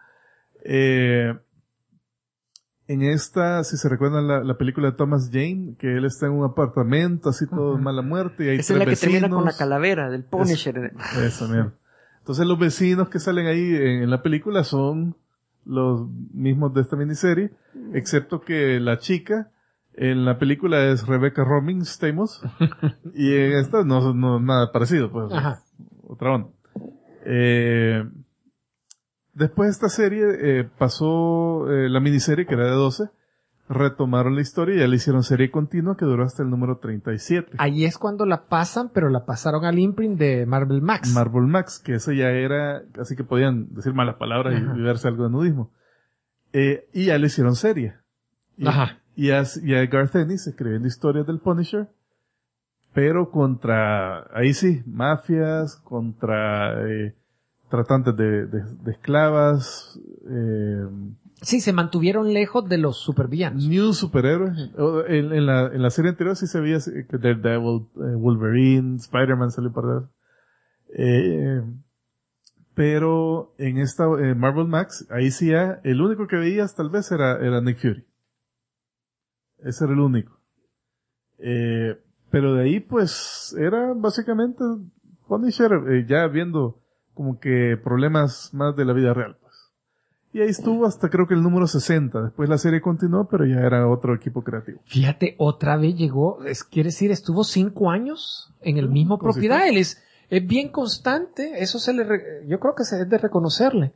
En esta, si se recuerdan la película de Thomas Jane, que él está en un apartamento así todo de mala muerte y hay esa es la que termina con la calavera del Punisher. Eso, mira. Entonces los vecinos que salen ahí en la película son los mismos de esta miniserie, excepto que la chica en la película es Rebecca Romijn Stamos y en esta no nada parecido, pues. Ajá. Otra onda. Después de esta serie pasó la miniserie que era de 12, retomaron la historia y ya le hicieron serie continua que duró hasta el número 37. Ahí es cuando la pasan, pero la pasaron al imprint de Marvel Max. Marvel Max, que eso ya era, así que podían decir malas palabras y verse algo de nudismo. Y ya le hicieron serie. Ajá. Y a Garth Ennis escribiendo historias del Punisher, pero contra, ahí sí, mafias, contra tratantes de esclavas. Sí, se mantuvieron lejos de los supervillanos. Ni un superhéroe. En la serie anterior sí se veía que Daredevil, Wolverine, Spider-Man salió para pero en esta Marvel Max, ahí sí ya, el único que veías tal vez era Nick Fury. Ese era el único. Pero de ahí pues era básicamente Punisher ya viendo como que problemas más de la vida real. Pues. Y ahí estuvo hasta creo que el número 60. Después la serie continuó, pero ya era otro equipo creativo. Fíjate, otra vez llegó, quiere decir, estuvo 5 años en el mismo propiedad. Él es bien constante, eso yo creo que es de reconocerle.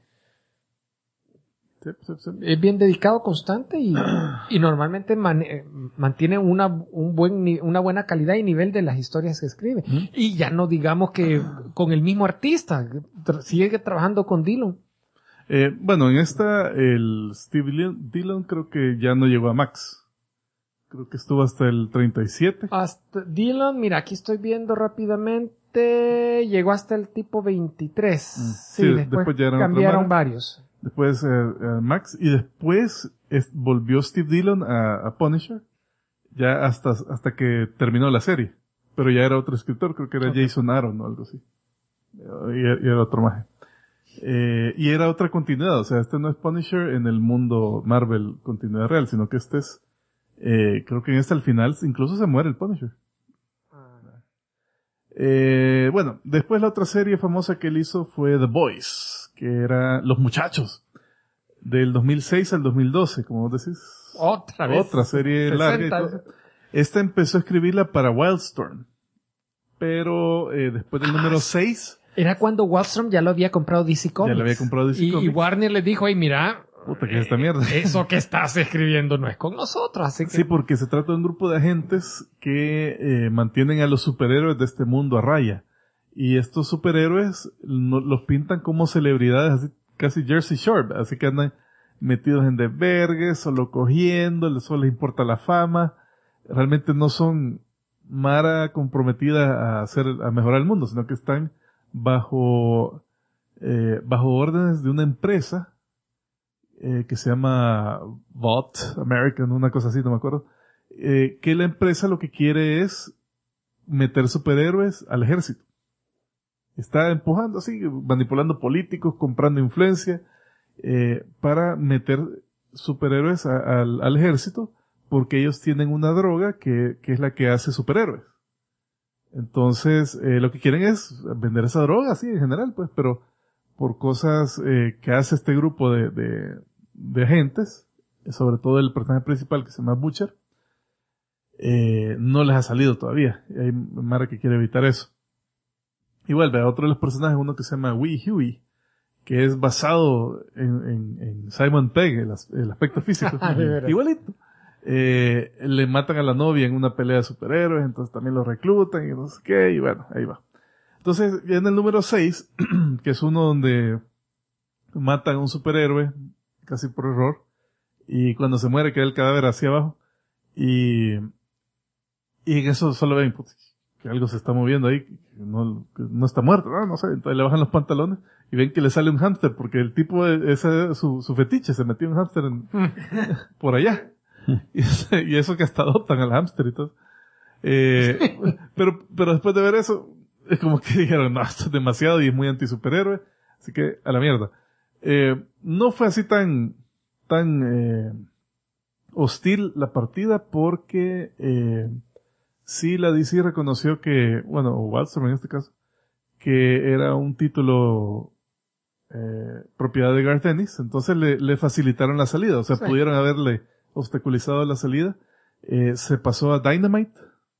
Sí. Es bien dedicado, constante y normalmente mantiene una buena calidad y nivel de las historias que escribe. Y ya no digamos que con el mismo artista, sigue trabajando con Dillon. Bueno, en esta, el Steve Dillon creo que ya no llegó a Max. Creo que estuvo hasta el 37. Hasta Dillon, mira, aquí estoy viendo rápidamente, 20 llegó hasta el tipo 23. Sí, Sí, después después ya eran otra cambiaron mara. varios. Después Max, y después volvió Steve Dillon a Punisher, ya hasta que terminó la serie. Pero ya era otro escritor, creo que era Jason Aaron o algo así. Y era otro maje. Y era otra continuidad, o sea, este no es Punisher en el mundo Marvel continuidad real, sino que este es, creo que en este al final incluso se muere el Punisher. Bueno, después la otra serie famosa que él hizo fue The Boys, que era Los Muchachos, del 2006 al 2012, como vos decís. Otra vez. Otra serie 60. larga y todo. Esta empezó a escribirla para Wildstorm, pero después del número 6, Era cuando Wallstrom ya lo había comprado DC Comics. ya le había comprado DC y Comics. Warner le dijo, ay, mira, Puta, ¿qué es esta mierda? eso que estás escribiendo no es con nosotros, así que... Sí, porque se trata de un grupo de agentes que mantienen a los superhéroes de este mundo a raya. Y estos superhéroes los pintan como celebridades, así, casi Jersey Shore, así que andan metidos en desvergues, solo cogiendo, solo les importa la fama. Realmente no son Mara comprometida a mejorar el mundo, sino que están bajo órdenes de una empresa que se llama Vought American, una cosa así, no me acuerdo, que la empresa lo que quiere es meter superhéroes al ejército. Está empujando así, manipulando políticos, comprando influencia, para meter superhéroes al ejército, porque ellos tienen una droga que es la que hace superhéroes. Entonces, lo que quieren es vender esa droga, así en general, pues, pero por cosas que hace este grupo de agentes, sobre todo el personaje principal que se llama Butcher, no les ha salido todavía. Hay Mara que quiere evitar eso. Y vuelve a otro de los personajes, uno que se llama Wee Huey, que es basado en Simon Pegg, el aspecto físico. Igualito. Le matan a la novia en una pelea de superhéroes, entonces también lo reclutan y no sé qué, y bueno, ahí va. Entonces, ya en el número 6, que es uno donde matan a un superhéroe, casi por error, y cuando se muere queda el cadáver hacia abajo, y en eso solo ven que algo se está moviendo ahí, que no está muerto, no sé, entonces le bajan los pantalones y ven que le sale un hámster, porque el tipo, ese es su fetiche, se metió un hámster por allá. Y eso que hasta adoptan al hámster y todo. Pero después de ver eso, es como que dijeron, no, esto es demasiado y es muy anti-superhéroe, así que a la mierda. No fue así tan hostil la partida porque sí la DC reconoció que, bueno, o Wildstorm en este caso, que era un título propiedad de Garth Ennis, entonces le facilitaron la salida, o sea, pudieron haberle obstaculizado la salida. Se pasó a Dynamite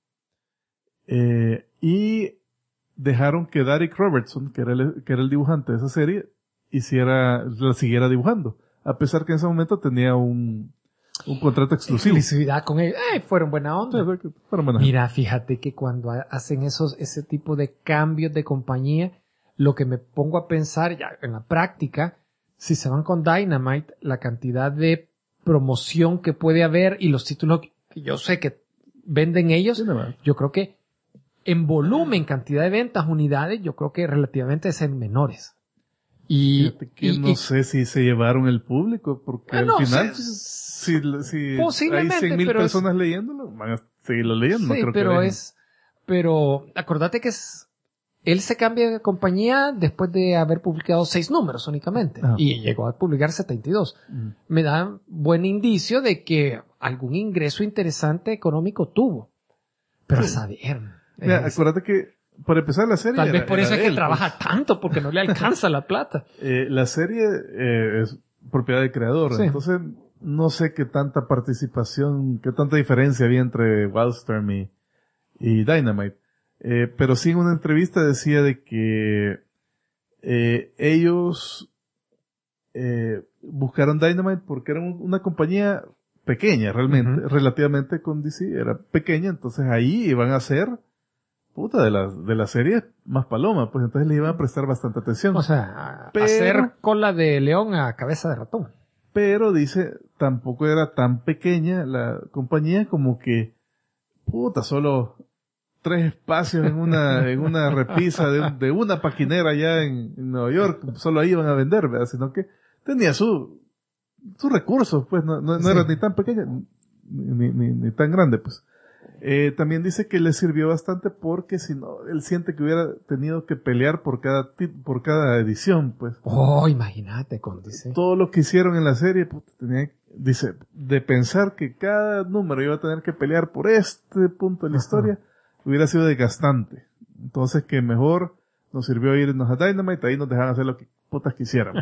y dejaron que Derek Robertson, que era el dibujante de esa serie, la siguiera dibujando, a pesar que en ese momento tenía un contrato exclusivo. Exclusividad con él. Fueron buena onda. Sí, fueron buena Mira, fíjate que cuando hacen ese tipo de cambios de compañía, lo que me pongo a pensar ya en la práctica, si se van con Dynamite, la cantidad de promoción que puede haber y los títulos que yo sé que venden ellos, yo creo que en volumen, cantidad de ventas, unidades, yo creo que relativamente son menores. No sé si se llevaron el público, porque al final, si hay 100,000 personas leyéndolo, van a seguirlo leyendo. Sí, no creo pero acordate que él se cambia de compañía después de haber publicado 6 números únicamente. Y llegó a publicar 72. Me da buen indicio de que algún ingreso interesante económico tuvo. Pero a saber. Mira, acuérdate que, para empezar la serie... Tal vez por eso es que trabaja tanto, porque no le alcanza la plata. La serie es propiedad del creador. Sí. Entonces, no sé qué tanta participación, qué tanta diferencia había entre Wildstorm y Dynamite. Pero sí en una entrevista decía de que ellos buscaron Dynamite porque era una compañía pequeña realmente, relativamente con DC, era pequeña, entonces ahí iban a ser de la serie más paloma, pues entonces le iban a prestar bastante atención. O sea, hacer cola de león a cabeza de ratón. Pero dice, tampoco era tan pequeña la compañía como que, solo 3 espacios en una repisa de una paquinera allá en Nueva York, solo ahí iban a vender, ¿verdad? Sino que tenía sus recursos, pues, no era ni tan pequeña, ni tan grande, pues. También dice que le sirvió bastante porque si no, él siente que hubiera tenido que pelear por cada edición, pues. Oh, imagínate, dice. Todo lo que hicieron en la serie, dice, de pensar que cada número iba a tener que pelear por este punto de la historia, hubiera sido desgastante. Entonces que mejor nos sirvió irnos a Dynamite, ahí nos dejaban hacer lo que putas quisiéramos.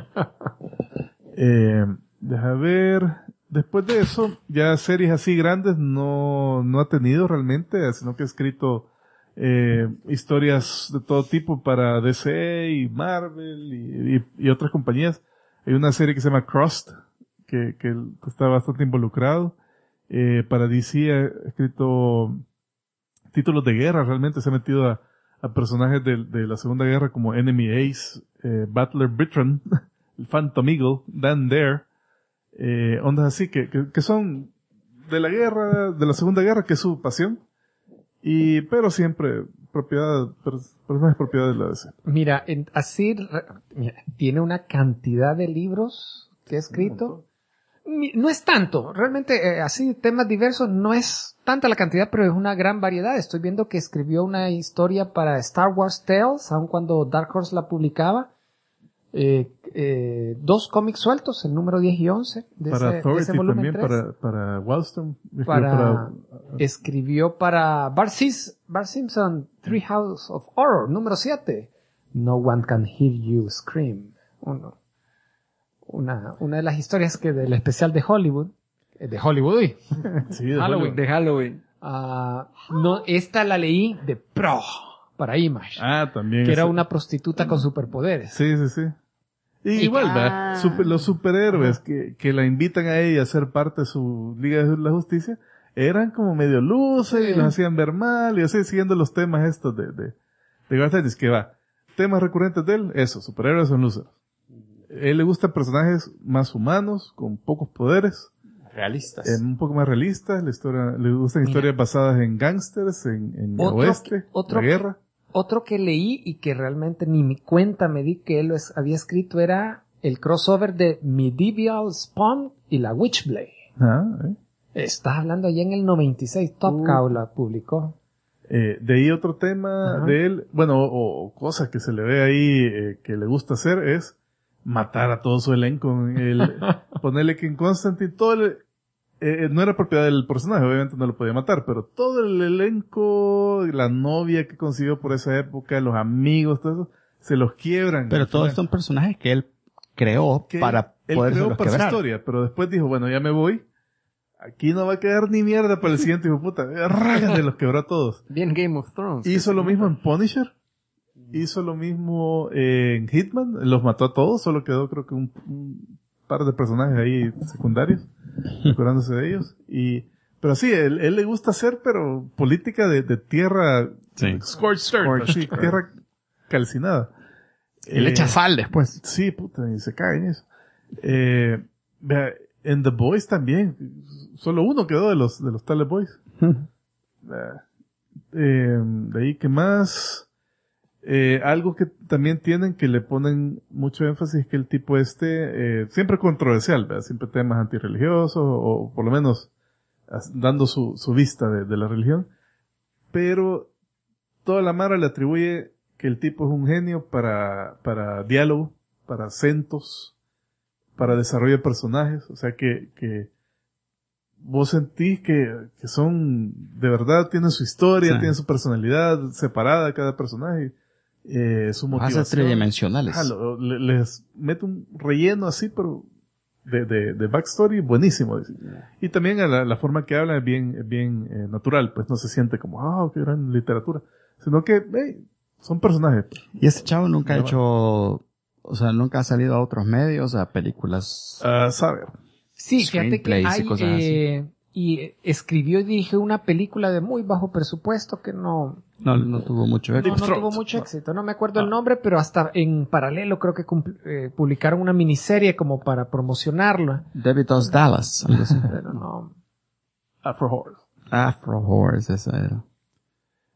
Deja ver. Después de eso, ya series así grandes no ha tenido realmente, sino que ha escrito historias de todo tipo para DC y Marvel y otras compañías. Hay una serie que se llama Crust, que está bastante involucrado. Para DC ha escrito títulos de guerra, realmente se ha metido a personajes de la Segunda Guerra como Enemy Ace, Butler Bertrand, el Phantom Eagle, Dan Dare, ondas así que son de la guerra, de la Segunda Guerra, que es su pasión, pero siempre personajes propiedad de la DC. Mira, tiene una cantidad de libros que ha escrito. No es tanto, realmente así temas diversos no es tanta la cantidad, pero es una gran variedad. Estoy viendo que escribió una historia para Star Wars Tales, aun cuando Dark Horse la publicaba. 2 cómics sueltos, el número 10 y 11 de para ese volumen también, 3. para Wildstorm, escribió para Bart Simpson, Treehouse of Horror, número 7. No One Can Hear You Scream. Una de las historias del especial de Hollywood. Sí, de Halloween. De Halloween. No, esta la leí de Pro, para Image. También. Que era una prostituta con superpoderes. Sí. Igual, ¿verdad? Los superhéroes que la invitan a ella a ser parte de su Liga de la Justicia eran como medio luces y los hacían ver mal y así, siguiendo los temas estos de Garth Ennis, que va. Temas recurrentes de él, superhéroes son luces. A él le gustan personajes más humanos, con pocos poderes. Realistas. Un poco más realistas. Le gustan historias basadas en gángsters, en el oeste, la guerra. Otro que leí y que realmente ni mi cuenta me di que él había escrito era el crossover de Medieval Spawn y la Witchblade. Está hablando ya en el 96, Top Cow la publicó. De ahí otro tema de él, o cosa que se le ve ahí que le gusta hacer es matar a todo su elenco. Ponerle que en Constantine no era propiedad del personaje, obviamente no lo podía matar, pero todo el elenco, la novia que consiguió por esa época, los amigos, todo eso, se los quiebran. Pero todos son personajes que él creó para poder creó para su historia, pero después dijo, bueno, ya me voy. Aquí no va a quedar ni mierda para el siguiente hijo de puta. Rágate, los quebró a todos. Bien Game of Thrones. Hizo lo mismo en Punisher. Hizo lo mismo en Hitman. Los mató a todos. Solo quedó creo que un par de personajes ahí secundarios. Acordándose de ellos. Pero sí, él le gusta hacer, pero política de tierra. Sí. Scorched earth. Sí, tierra calcinada. Y le echa sal después. Sí, puta, y se cae en eso. En The Boys también. Solo uno quedó de los tales Boys. De ahí, ¿qué más? Algo que también tienen que le ponen mucho énfasis es que el tipo siempre controversial, ¿verdad? Siempre temas antirreligiosos o por lo menos dando su vista de la religión. Pero toda la mara le atribuye que el tipo es un genio para diálogo, para acentos, para desarrollo de personajes. O sea que vos sentís que son, de verdad, tienen su historia, tienen su personalidad separada cada personaje. Su motivación. Hace tridimensionales. Les mete un relleno así, pero de backstory buenísimo. Y también la forma que habla es bien natural, pues no se siente como, qué gran literatura. Sino que, son personajes. Y este chavo nunca ha hecho, nunca ha salido a otros medios, a películas. Saber. Sí, fíjate que hay, y escribió y dirigió una película de muy bajo presupuesto que no tuvo mucho éxito. No tuvo mucho éxito, no me acuerdo el nombre, pero hasta en paralelo creo que publicaron una miniserie como para promocionarla. David Does Dallas, algo así. Pero no. Afro Horror. Afro Horror, esa era.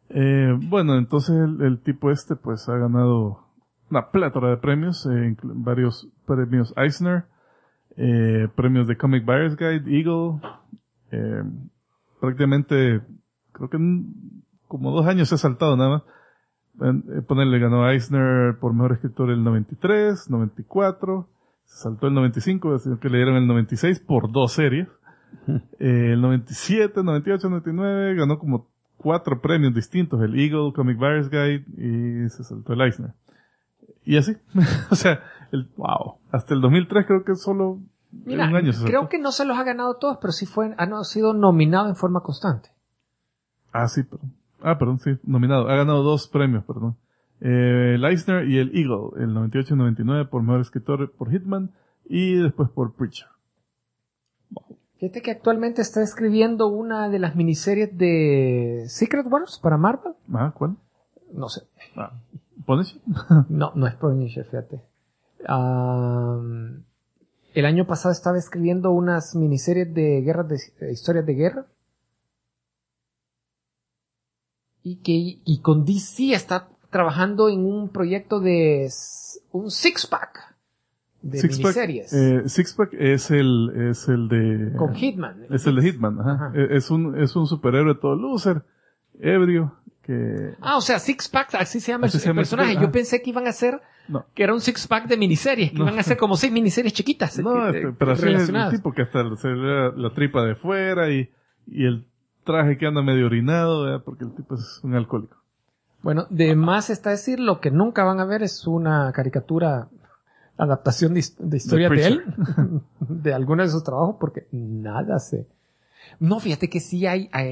Bueno, entonces el tipo pues ha ganado una plétora de premios, varios premios Eisner, premios de Comic Buyer's Guide, Eagle, prácticamente creo que como 2 años se ha saltado nada más. Ponerle ganó Eisner por mejor escritor el 93, 94, se saltó el 95, es decir, que le dieron el 96 por 2 series. El 97, 98, 99 ganó como 4 premios distintos, el Eagle, Comic Buyer's Guide y se saltó el Eisner. Y así, o sea, hasta el 2003 creo que solo Mira, un año se saltó. creo que no se los ha ganado todos, pero sí han sido nominados en forma constante. Sí, perdón, sí, nominado. Ha ganado 2 premios, perdón. El Eisner y el Eagle, el 98 y 99 por mejor escritor por Hitman y después por Preacher. Fíjate que actualmente está escribiendo una de las miniseries de Secret Wars para Marvel. ¿Cuál? No sé. ¿Punisher? No es Punisher, fíjate. El año pasado estaba escribiendo unas miniseries de historias de guerra. Y con DC está trabajando en un proyecto de un six-pack de miniseries. Six-pack es el de... Con Hitman. Es el de Hitman, ajá. Ajá. Es un superhéroe todo loser, ebrio, que... O sea, six-pack, así se llama Así el se llama el personaje. superhéroe. Yo pensé que iban a hacer, No. que era un six-pack de miniseries, que iban a hacer como 6 miniseries chiquitas. No, pero así es el relacionadas. tipo que hasta se le da la tripa de fuera y el traje que anda medio orinado, ¿verdad? Porque el tipo es un alcohólico. Bueno, de más está decir, lo que nunca van a ver es una caricatura, adaptación de historia de él, de alguno de sus trabajos, porque nada sé. No, fíjate que sí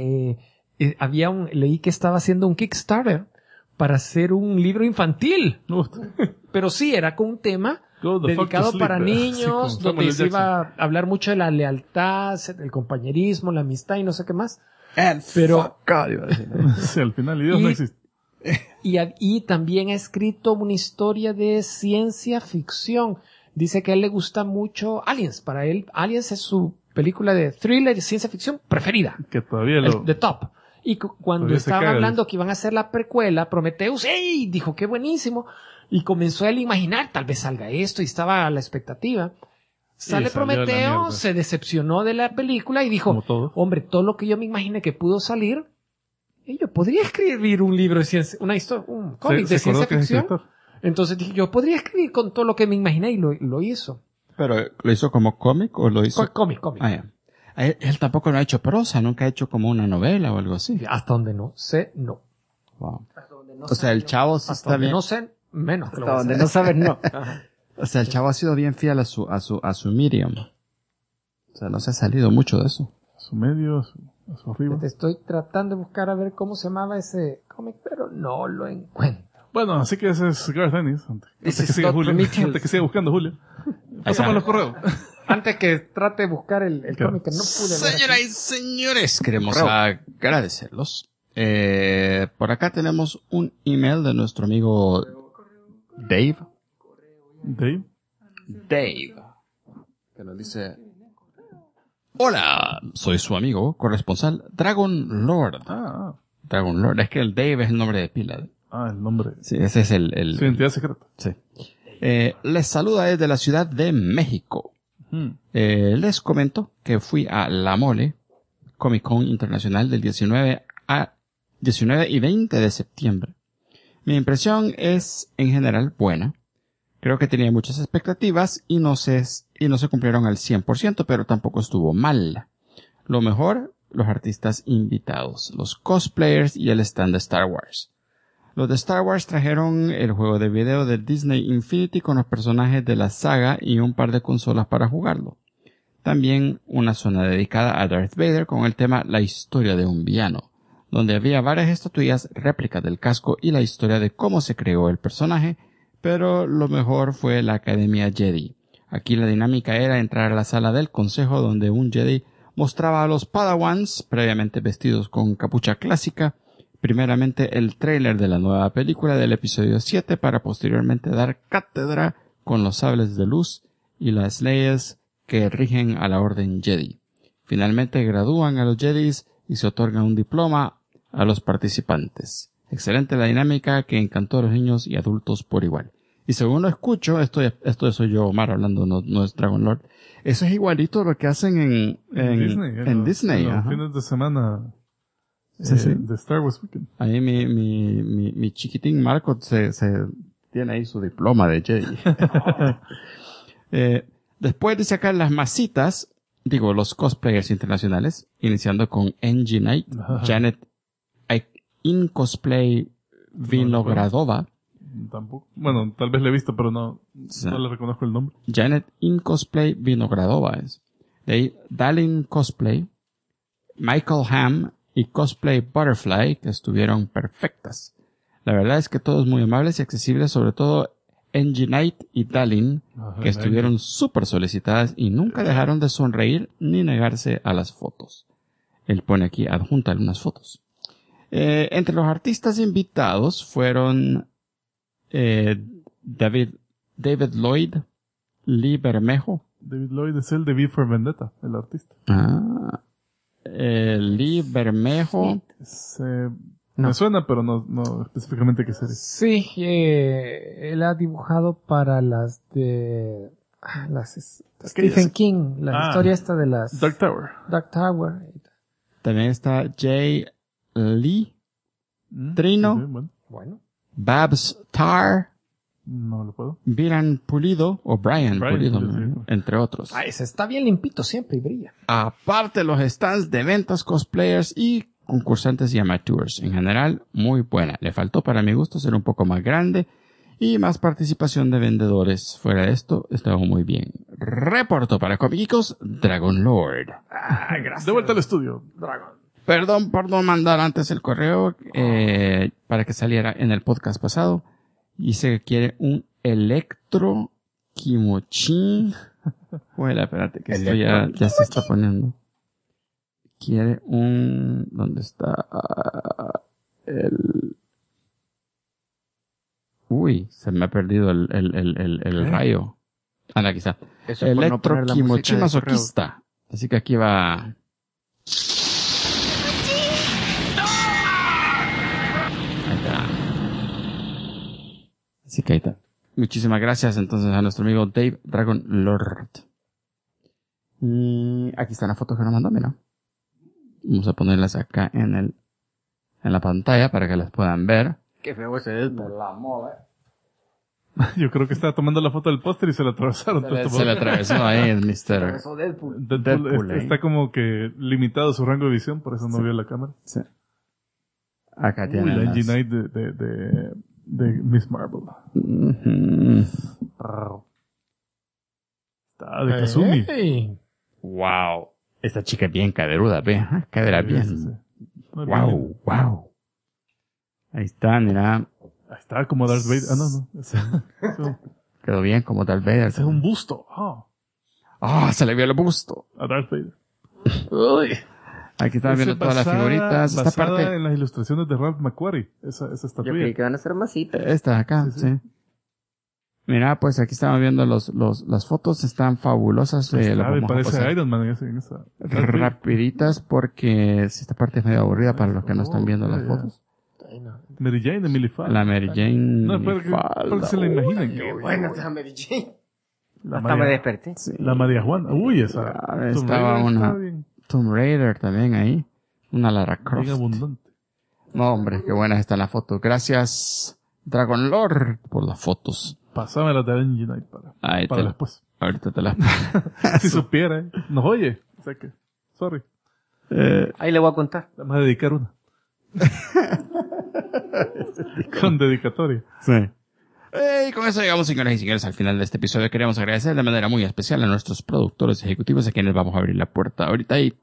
leí que estaba haciendo un Kickstarter para hacer un libro infantil. Pero sí, era con un tema dedicado para niños, donde se iba a hablar mucho de la lealtad, el compañerismo, la amistad y no sé qué más. Pero Sí, al final, Dios no existe. Y también ha escrito una historia de ciencia ficción. Dice que a él le gusta mucho Aliens. Para él, Aliens es su película de thriller de ciencia ficción preferida. Que todavía De top. Y cuando estaban hablando que iban a hacer la precuela, Prometheus, ¡ey! Dijo, ¡qué buenísimo! Y comenzó él a imaginar, tal vez salga esto, y estaba a la expectativa. Sale Prometeo, se decepcionó de la película y dijo, hombre, todo lo que yo me imaginé que pudo salir, yo podría escribir un libro de ciencia, un cómic de ciencia ficción. Entonces dije, yo podría escribir con todo lo que me imaginé y lo hizo. ¿Pero lo hizo como cómic o lo hizo? Cómic. Ya. Él tampoco no ha hecho prosa, nunca ha hecho como una novela o algo así. Hasta donde no sé, no. Wow. O sea, el chavo sí está bien. No sé, menos. Hasta donde no sabes, no. O sea, el chavo ha sido bien fiel a su medium. O sea, no se ha salido mucho de eso. A su medio, a su arriba. Te estoy tratando de buscar a ver cómo se llamaba ese cómic, pero no lo encuentro. Bueno, así que ese es Garth Ennis. Antes que siga Julio. Antes que siga buscando Julio. Pasamos los correos. Antes que trate de buscar el cómic que no pude ver. Señoras y señores, queremos agradecerlos. Por acá tenemos un email de nuestro amigo Dave. Que nos dice: hola, soy su amigo corresponsal Dragon Lord. Dragon Lord, es que el Dave es el nombre de pila. El nombre. Sí, ese es su identidad secreta. Sí. Les saluda desde la Ciudad de México. Les comento que fui a La Mole, Comic Con Internacional del 19 y 20 de septiembre. Mi impresión es, en general, buena. Creo que tenía muchas expectativas y no se cumplieron al 100%, pero tampoco estuvo mal. Lo mejor, los artistas invitados, los cosplayers y el stand de Star Wars. Los de Star Wars trajeron el juego de video de Disney Infinity con los personajes de la saga y un par de consolas para jugarlo. También una zona dedicada a Darth Vader con el tema La historia de un villano, donde había varias estatuillas, réplicas del casco y la historia de cómo se creó el personaje, pero lo mejor fue la Academia Jedi. Aquí la dinámica era entrar a la sala del consejo donde un Jedi mostraba a los Padawans, previamente vestidos con capucha clásica, primeramente el tráiler de la nueva película del episodio 7 para posteriormente dar cátedra con los sables de luz y las leyes que rigen a la Orden Jedi. Finalmente gradúan a los Jedis y se otorga un diploma a los participantes. Excelente la dinámica que encantó a los niños y adultos por igual. Y según lo escucho, esto soy yo, Omar, hablando, no es Dragon Lord. Eso es igualito a lo que hacen en Disney. En los Ajá. fines de semana Sí. de Star Wars Weekend. Ahí mi chiquitín Marco se tiene ahí su diploma de Jedi. Después de sacar las masitas, los cosplayers internacionales, iniciando con Angie Knight, Janet In Cosplay Vinogradova. Tampoco. Bueno, tal vez le he visto, pero no le reconozco el nombre. Janet In Cosplay Vinogradova es. De ahí, Dalin Cosplay, Michael Ham y Cosplay Butterfly, que estuvieron perfectas. La verdad es que todos muy amables y accesibles, sobre todo Angie Knight y Dalin, que estuvieron súper solicitadas y nunca dejaron de sonreír ni negarse a las fotos. Él pone aquí, adjunta algunas fotos. Entre los artistas invitados fueron David Lloyd, Lee Bermejo. David Lloyd es el de V for Vendetta, el artista. Lee Bermejo. Me suena, pero no específicamente qué serie. Sí, él ha dibujado para las de Stephen King, la historia esta de las Dark Tower. Dark Tower. También está Jay Lee, Trino, Sí, Bueno. Babs Tarr, no lo puedo. Brian Pulido, sí. entre otros. Ese está bien limpito siempre y brilla. Aparte los stands de ventas, cosplayers y concursantes y amateurs. En general, muy buena. Le faltó para mi gusto ser un poco más grande y más participación de vendedores. Fuera de esto, estaba muy bien. Reportó para Comicicos, Dragon Lord. De vuelta al estudio. Perdón por no mandar antes el correo para que saliera en el podcast pasado. Dice que quiere un Electro Kimochi. Bueno, espérate, que esto ya se está poniendo. Quiere un... ¿Dónde está? Uy, se me ha perdido el rayo. Anda, aquí está. Eso es por no Electro poner la Kimochi música de masoquista. Así que aquí va... Ahí está. Así que ahí está. Muchísimas gracias entonces a nuestro amigo Dave Dragon Lord. Y aquí están las fotos que nos mandó, mira. Vamos a ponerlas acá en la pantalla para que las puedan ver. Qué feo ese es. Yo creo que estaba tomando la foto del póster y se la atravesaron. Se le atravesó ahí el Mr. Eso Deadpool. Deadpool está como que limitado su rango de visión, por eso no vio la cámara. Sí. Acá Uy, tienen la las... Angie Knight de Miss Marvel. Está de Kazumi. Hey. Wow. Esta chica es bien caderuda, ve. Ajá, cadera bien. Sí. Muy bien. Wow. Ahí está, mira. Ahí está como Darth Vader. No. Eso Quedó bien como Darth Vader. es un busto. Se le vio el busto. A Darth Vader. Uy. Aquí están viendo todas las figuritas. Esta Basada parte... en las ilustraciones de Ralph McQuarrie. Esa Yo estatuilla. creí que van a ser masitas. Esta acá, sí. Mira, pues aquí estamos viendo las fotos. Están fabulosas. Las vamos a parece pasar Iron Man en esa. rapiditas porque esta parte es medio aburrida para los que no están viendo las fotos. Mary Jane de Millie Falk. La Mary Jane. No, pero que se la imaginen. Qué buena esa Mary Jane. La Hasta me María, desperté. Sí. la María Juana. Uy, esa. Ah, Tomb estaba Raider una está bien Tomb Raider también ahí. Una Lara Croft. abundante. No, hombre, qué buenas están las fotos. Gracias, Dragon Lord, por las fotos. Pásame la de Angie Knight Ahí para te, después. ahorita te las... Si supiera, nos oye. O sea que, sorry. Ahí le voy a contar. Vamos a dedicar una. Con dedicatoria. Sí. Y con eso llegamos, señoras y señores, al final de este episodio. Queremos agradecer de manera muy especial a nuestros productores ejecutivos a quienes vamos a abrir la puerta ahorita y...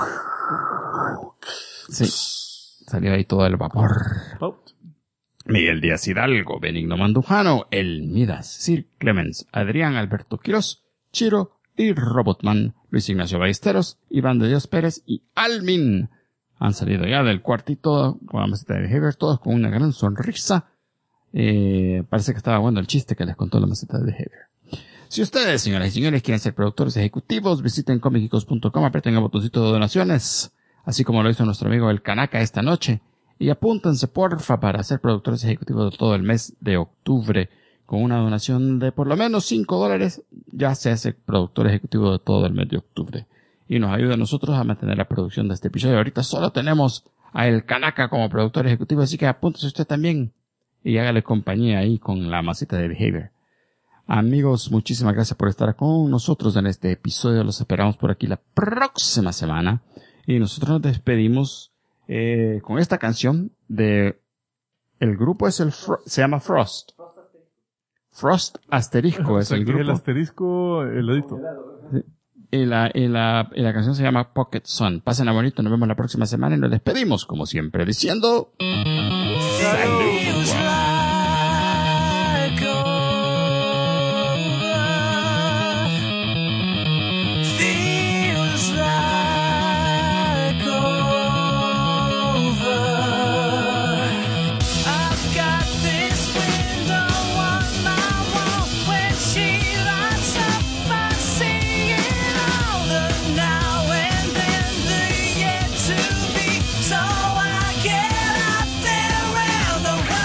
Sí. Salió ahí todo el vapor. Miguel Díaz Hidalgo, Benigno Mandujano, El Midas, Sir Clemens, Adrián Alberto Quirós, Chiro y Robotman, Luis Ignacio Ballesteros, Iván de Dios Pérez y Almin. Han salido ya del cuartito con la meseta de Behavior, todos con una gran sonrisa. Parece que estaba bueno el chiste que les contó la meseta de Behavior. Si ustedes, señoras y señores, quieren ser productores ejecutivos, visiten comicicos.com, aprieten el botoncito de donaciones, así como lo hizo nuestro amigo el Kanaka esta noche. Y apúntense, porfa, para ser productores ejecutivos de todo el mes de octubre. Con una donación de por lo menos $5, ya se hace productor ejecutivo de todo el mes de octubre. Y nos ayuda a nosotros a mantener la producción de este episodio. Ahorita solo tenemos a El Canaca como productor ejecutivo, así que apúntese usted también. Y hágale compañía ahí con la masita de Behavior. Amigos, muchísimas gracias por estar con nosotros en este episodio. Los esperamos por aquí la próxima semana. Y nosotros nos despedimos con esta canción de... El grupo es se llama Frost. Frost Asterisco es el grupo. El asterisco heladito. Sí. Y la canción se llama Pocket Sun. Pásenla bonito, nos vemos la próxima semana y nos despedimos, como siempre, diciendo... ¡Salud! So I get out there and the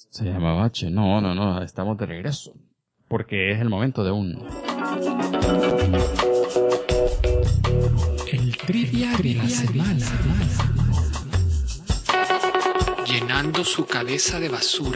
Se llama Bache. No, estamos de regreso. Porque es el momento de un... El trivia de la semana. Llenando su cabeza de basura.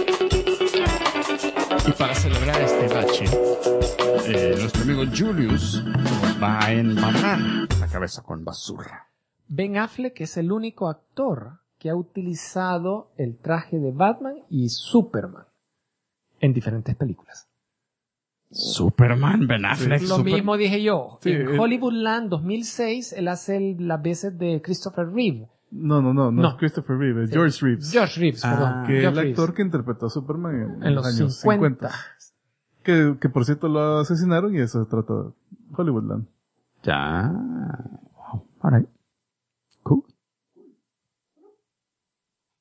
Y para celebrar este bache, nuestro amigo Julius nos va a embarrar la cabeza con basura. Ben Affleck es el único actor que ha utilizado el traje de Batman y Superman en diferentes películas. Superman, Ben Affleck. Lo mismo dije yo. Sí, en Hollywoodland 2006, él hace las veces de Christopher Reeve. No es Christopher Reeve, es George Reeves. George Reeves, perdón. Que es George el actor Reeves. que interpretó a Superman En los años 50. Que por cierto lo asesinaron y eso se trata de Hollywoodland. Ya. Wow. All right.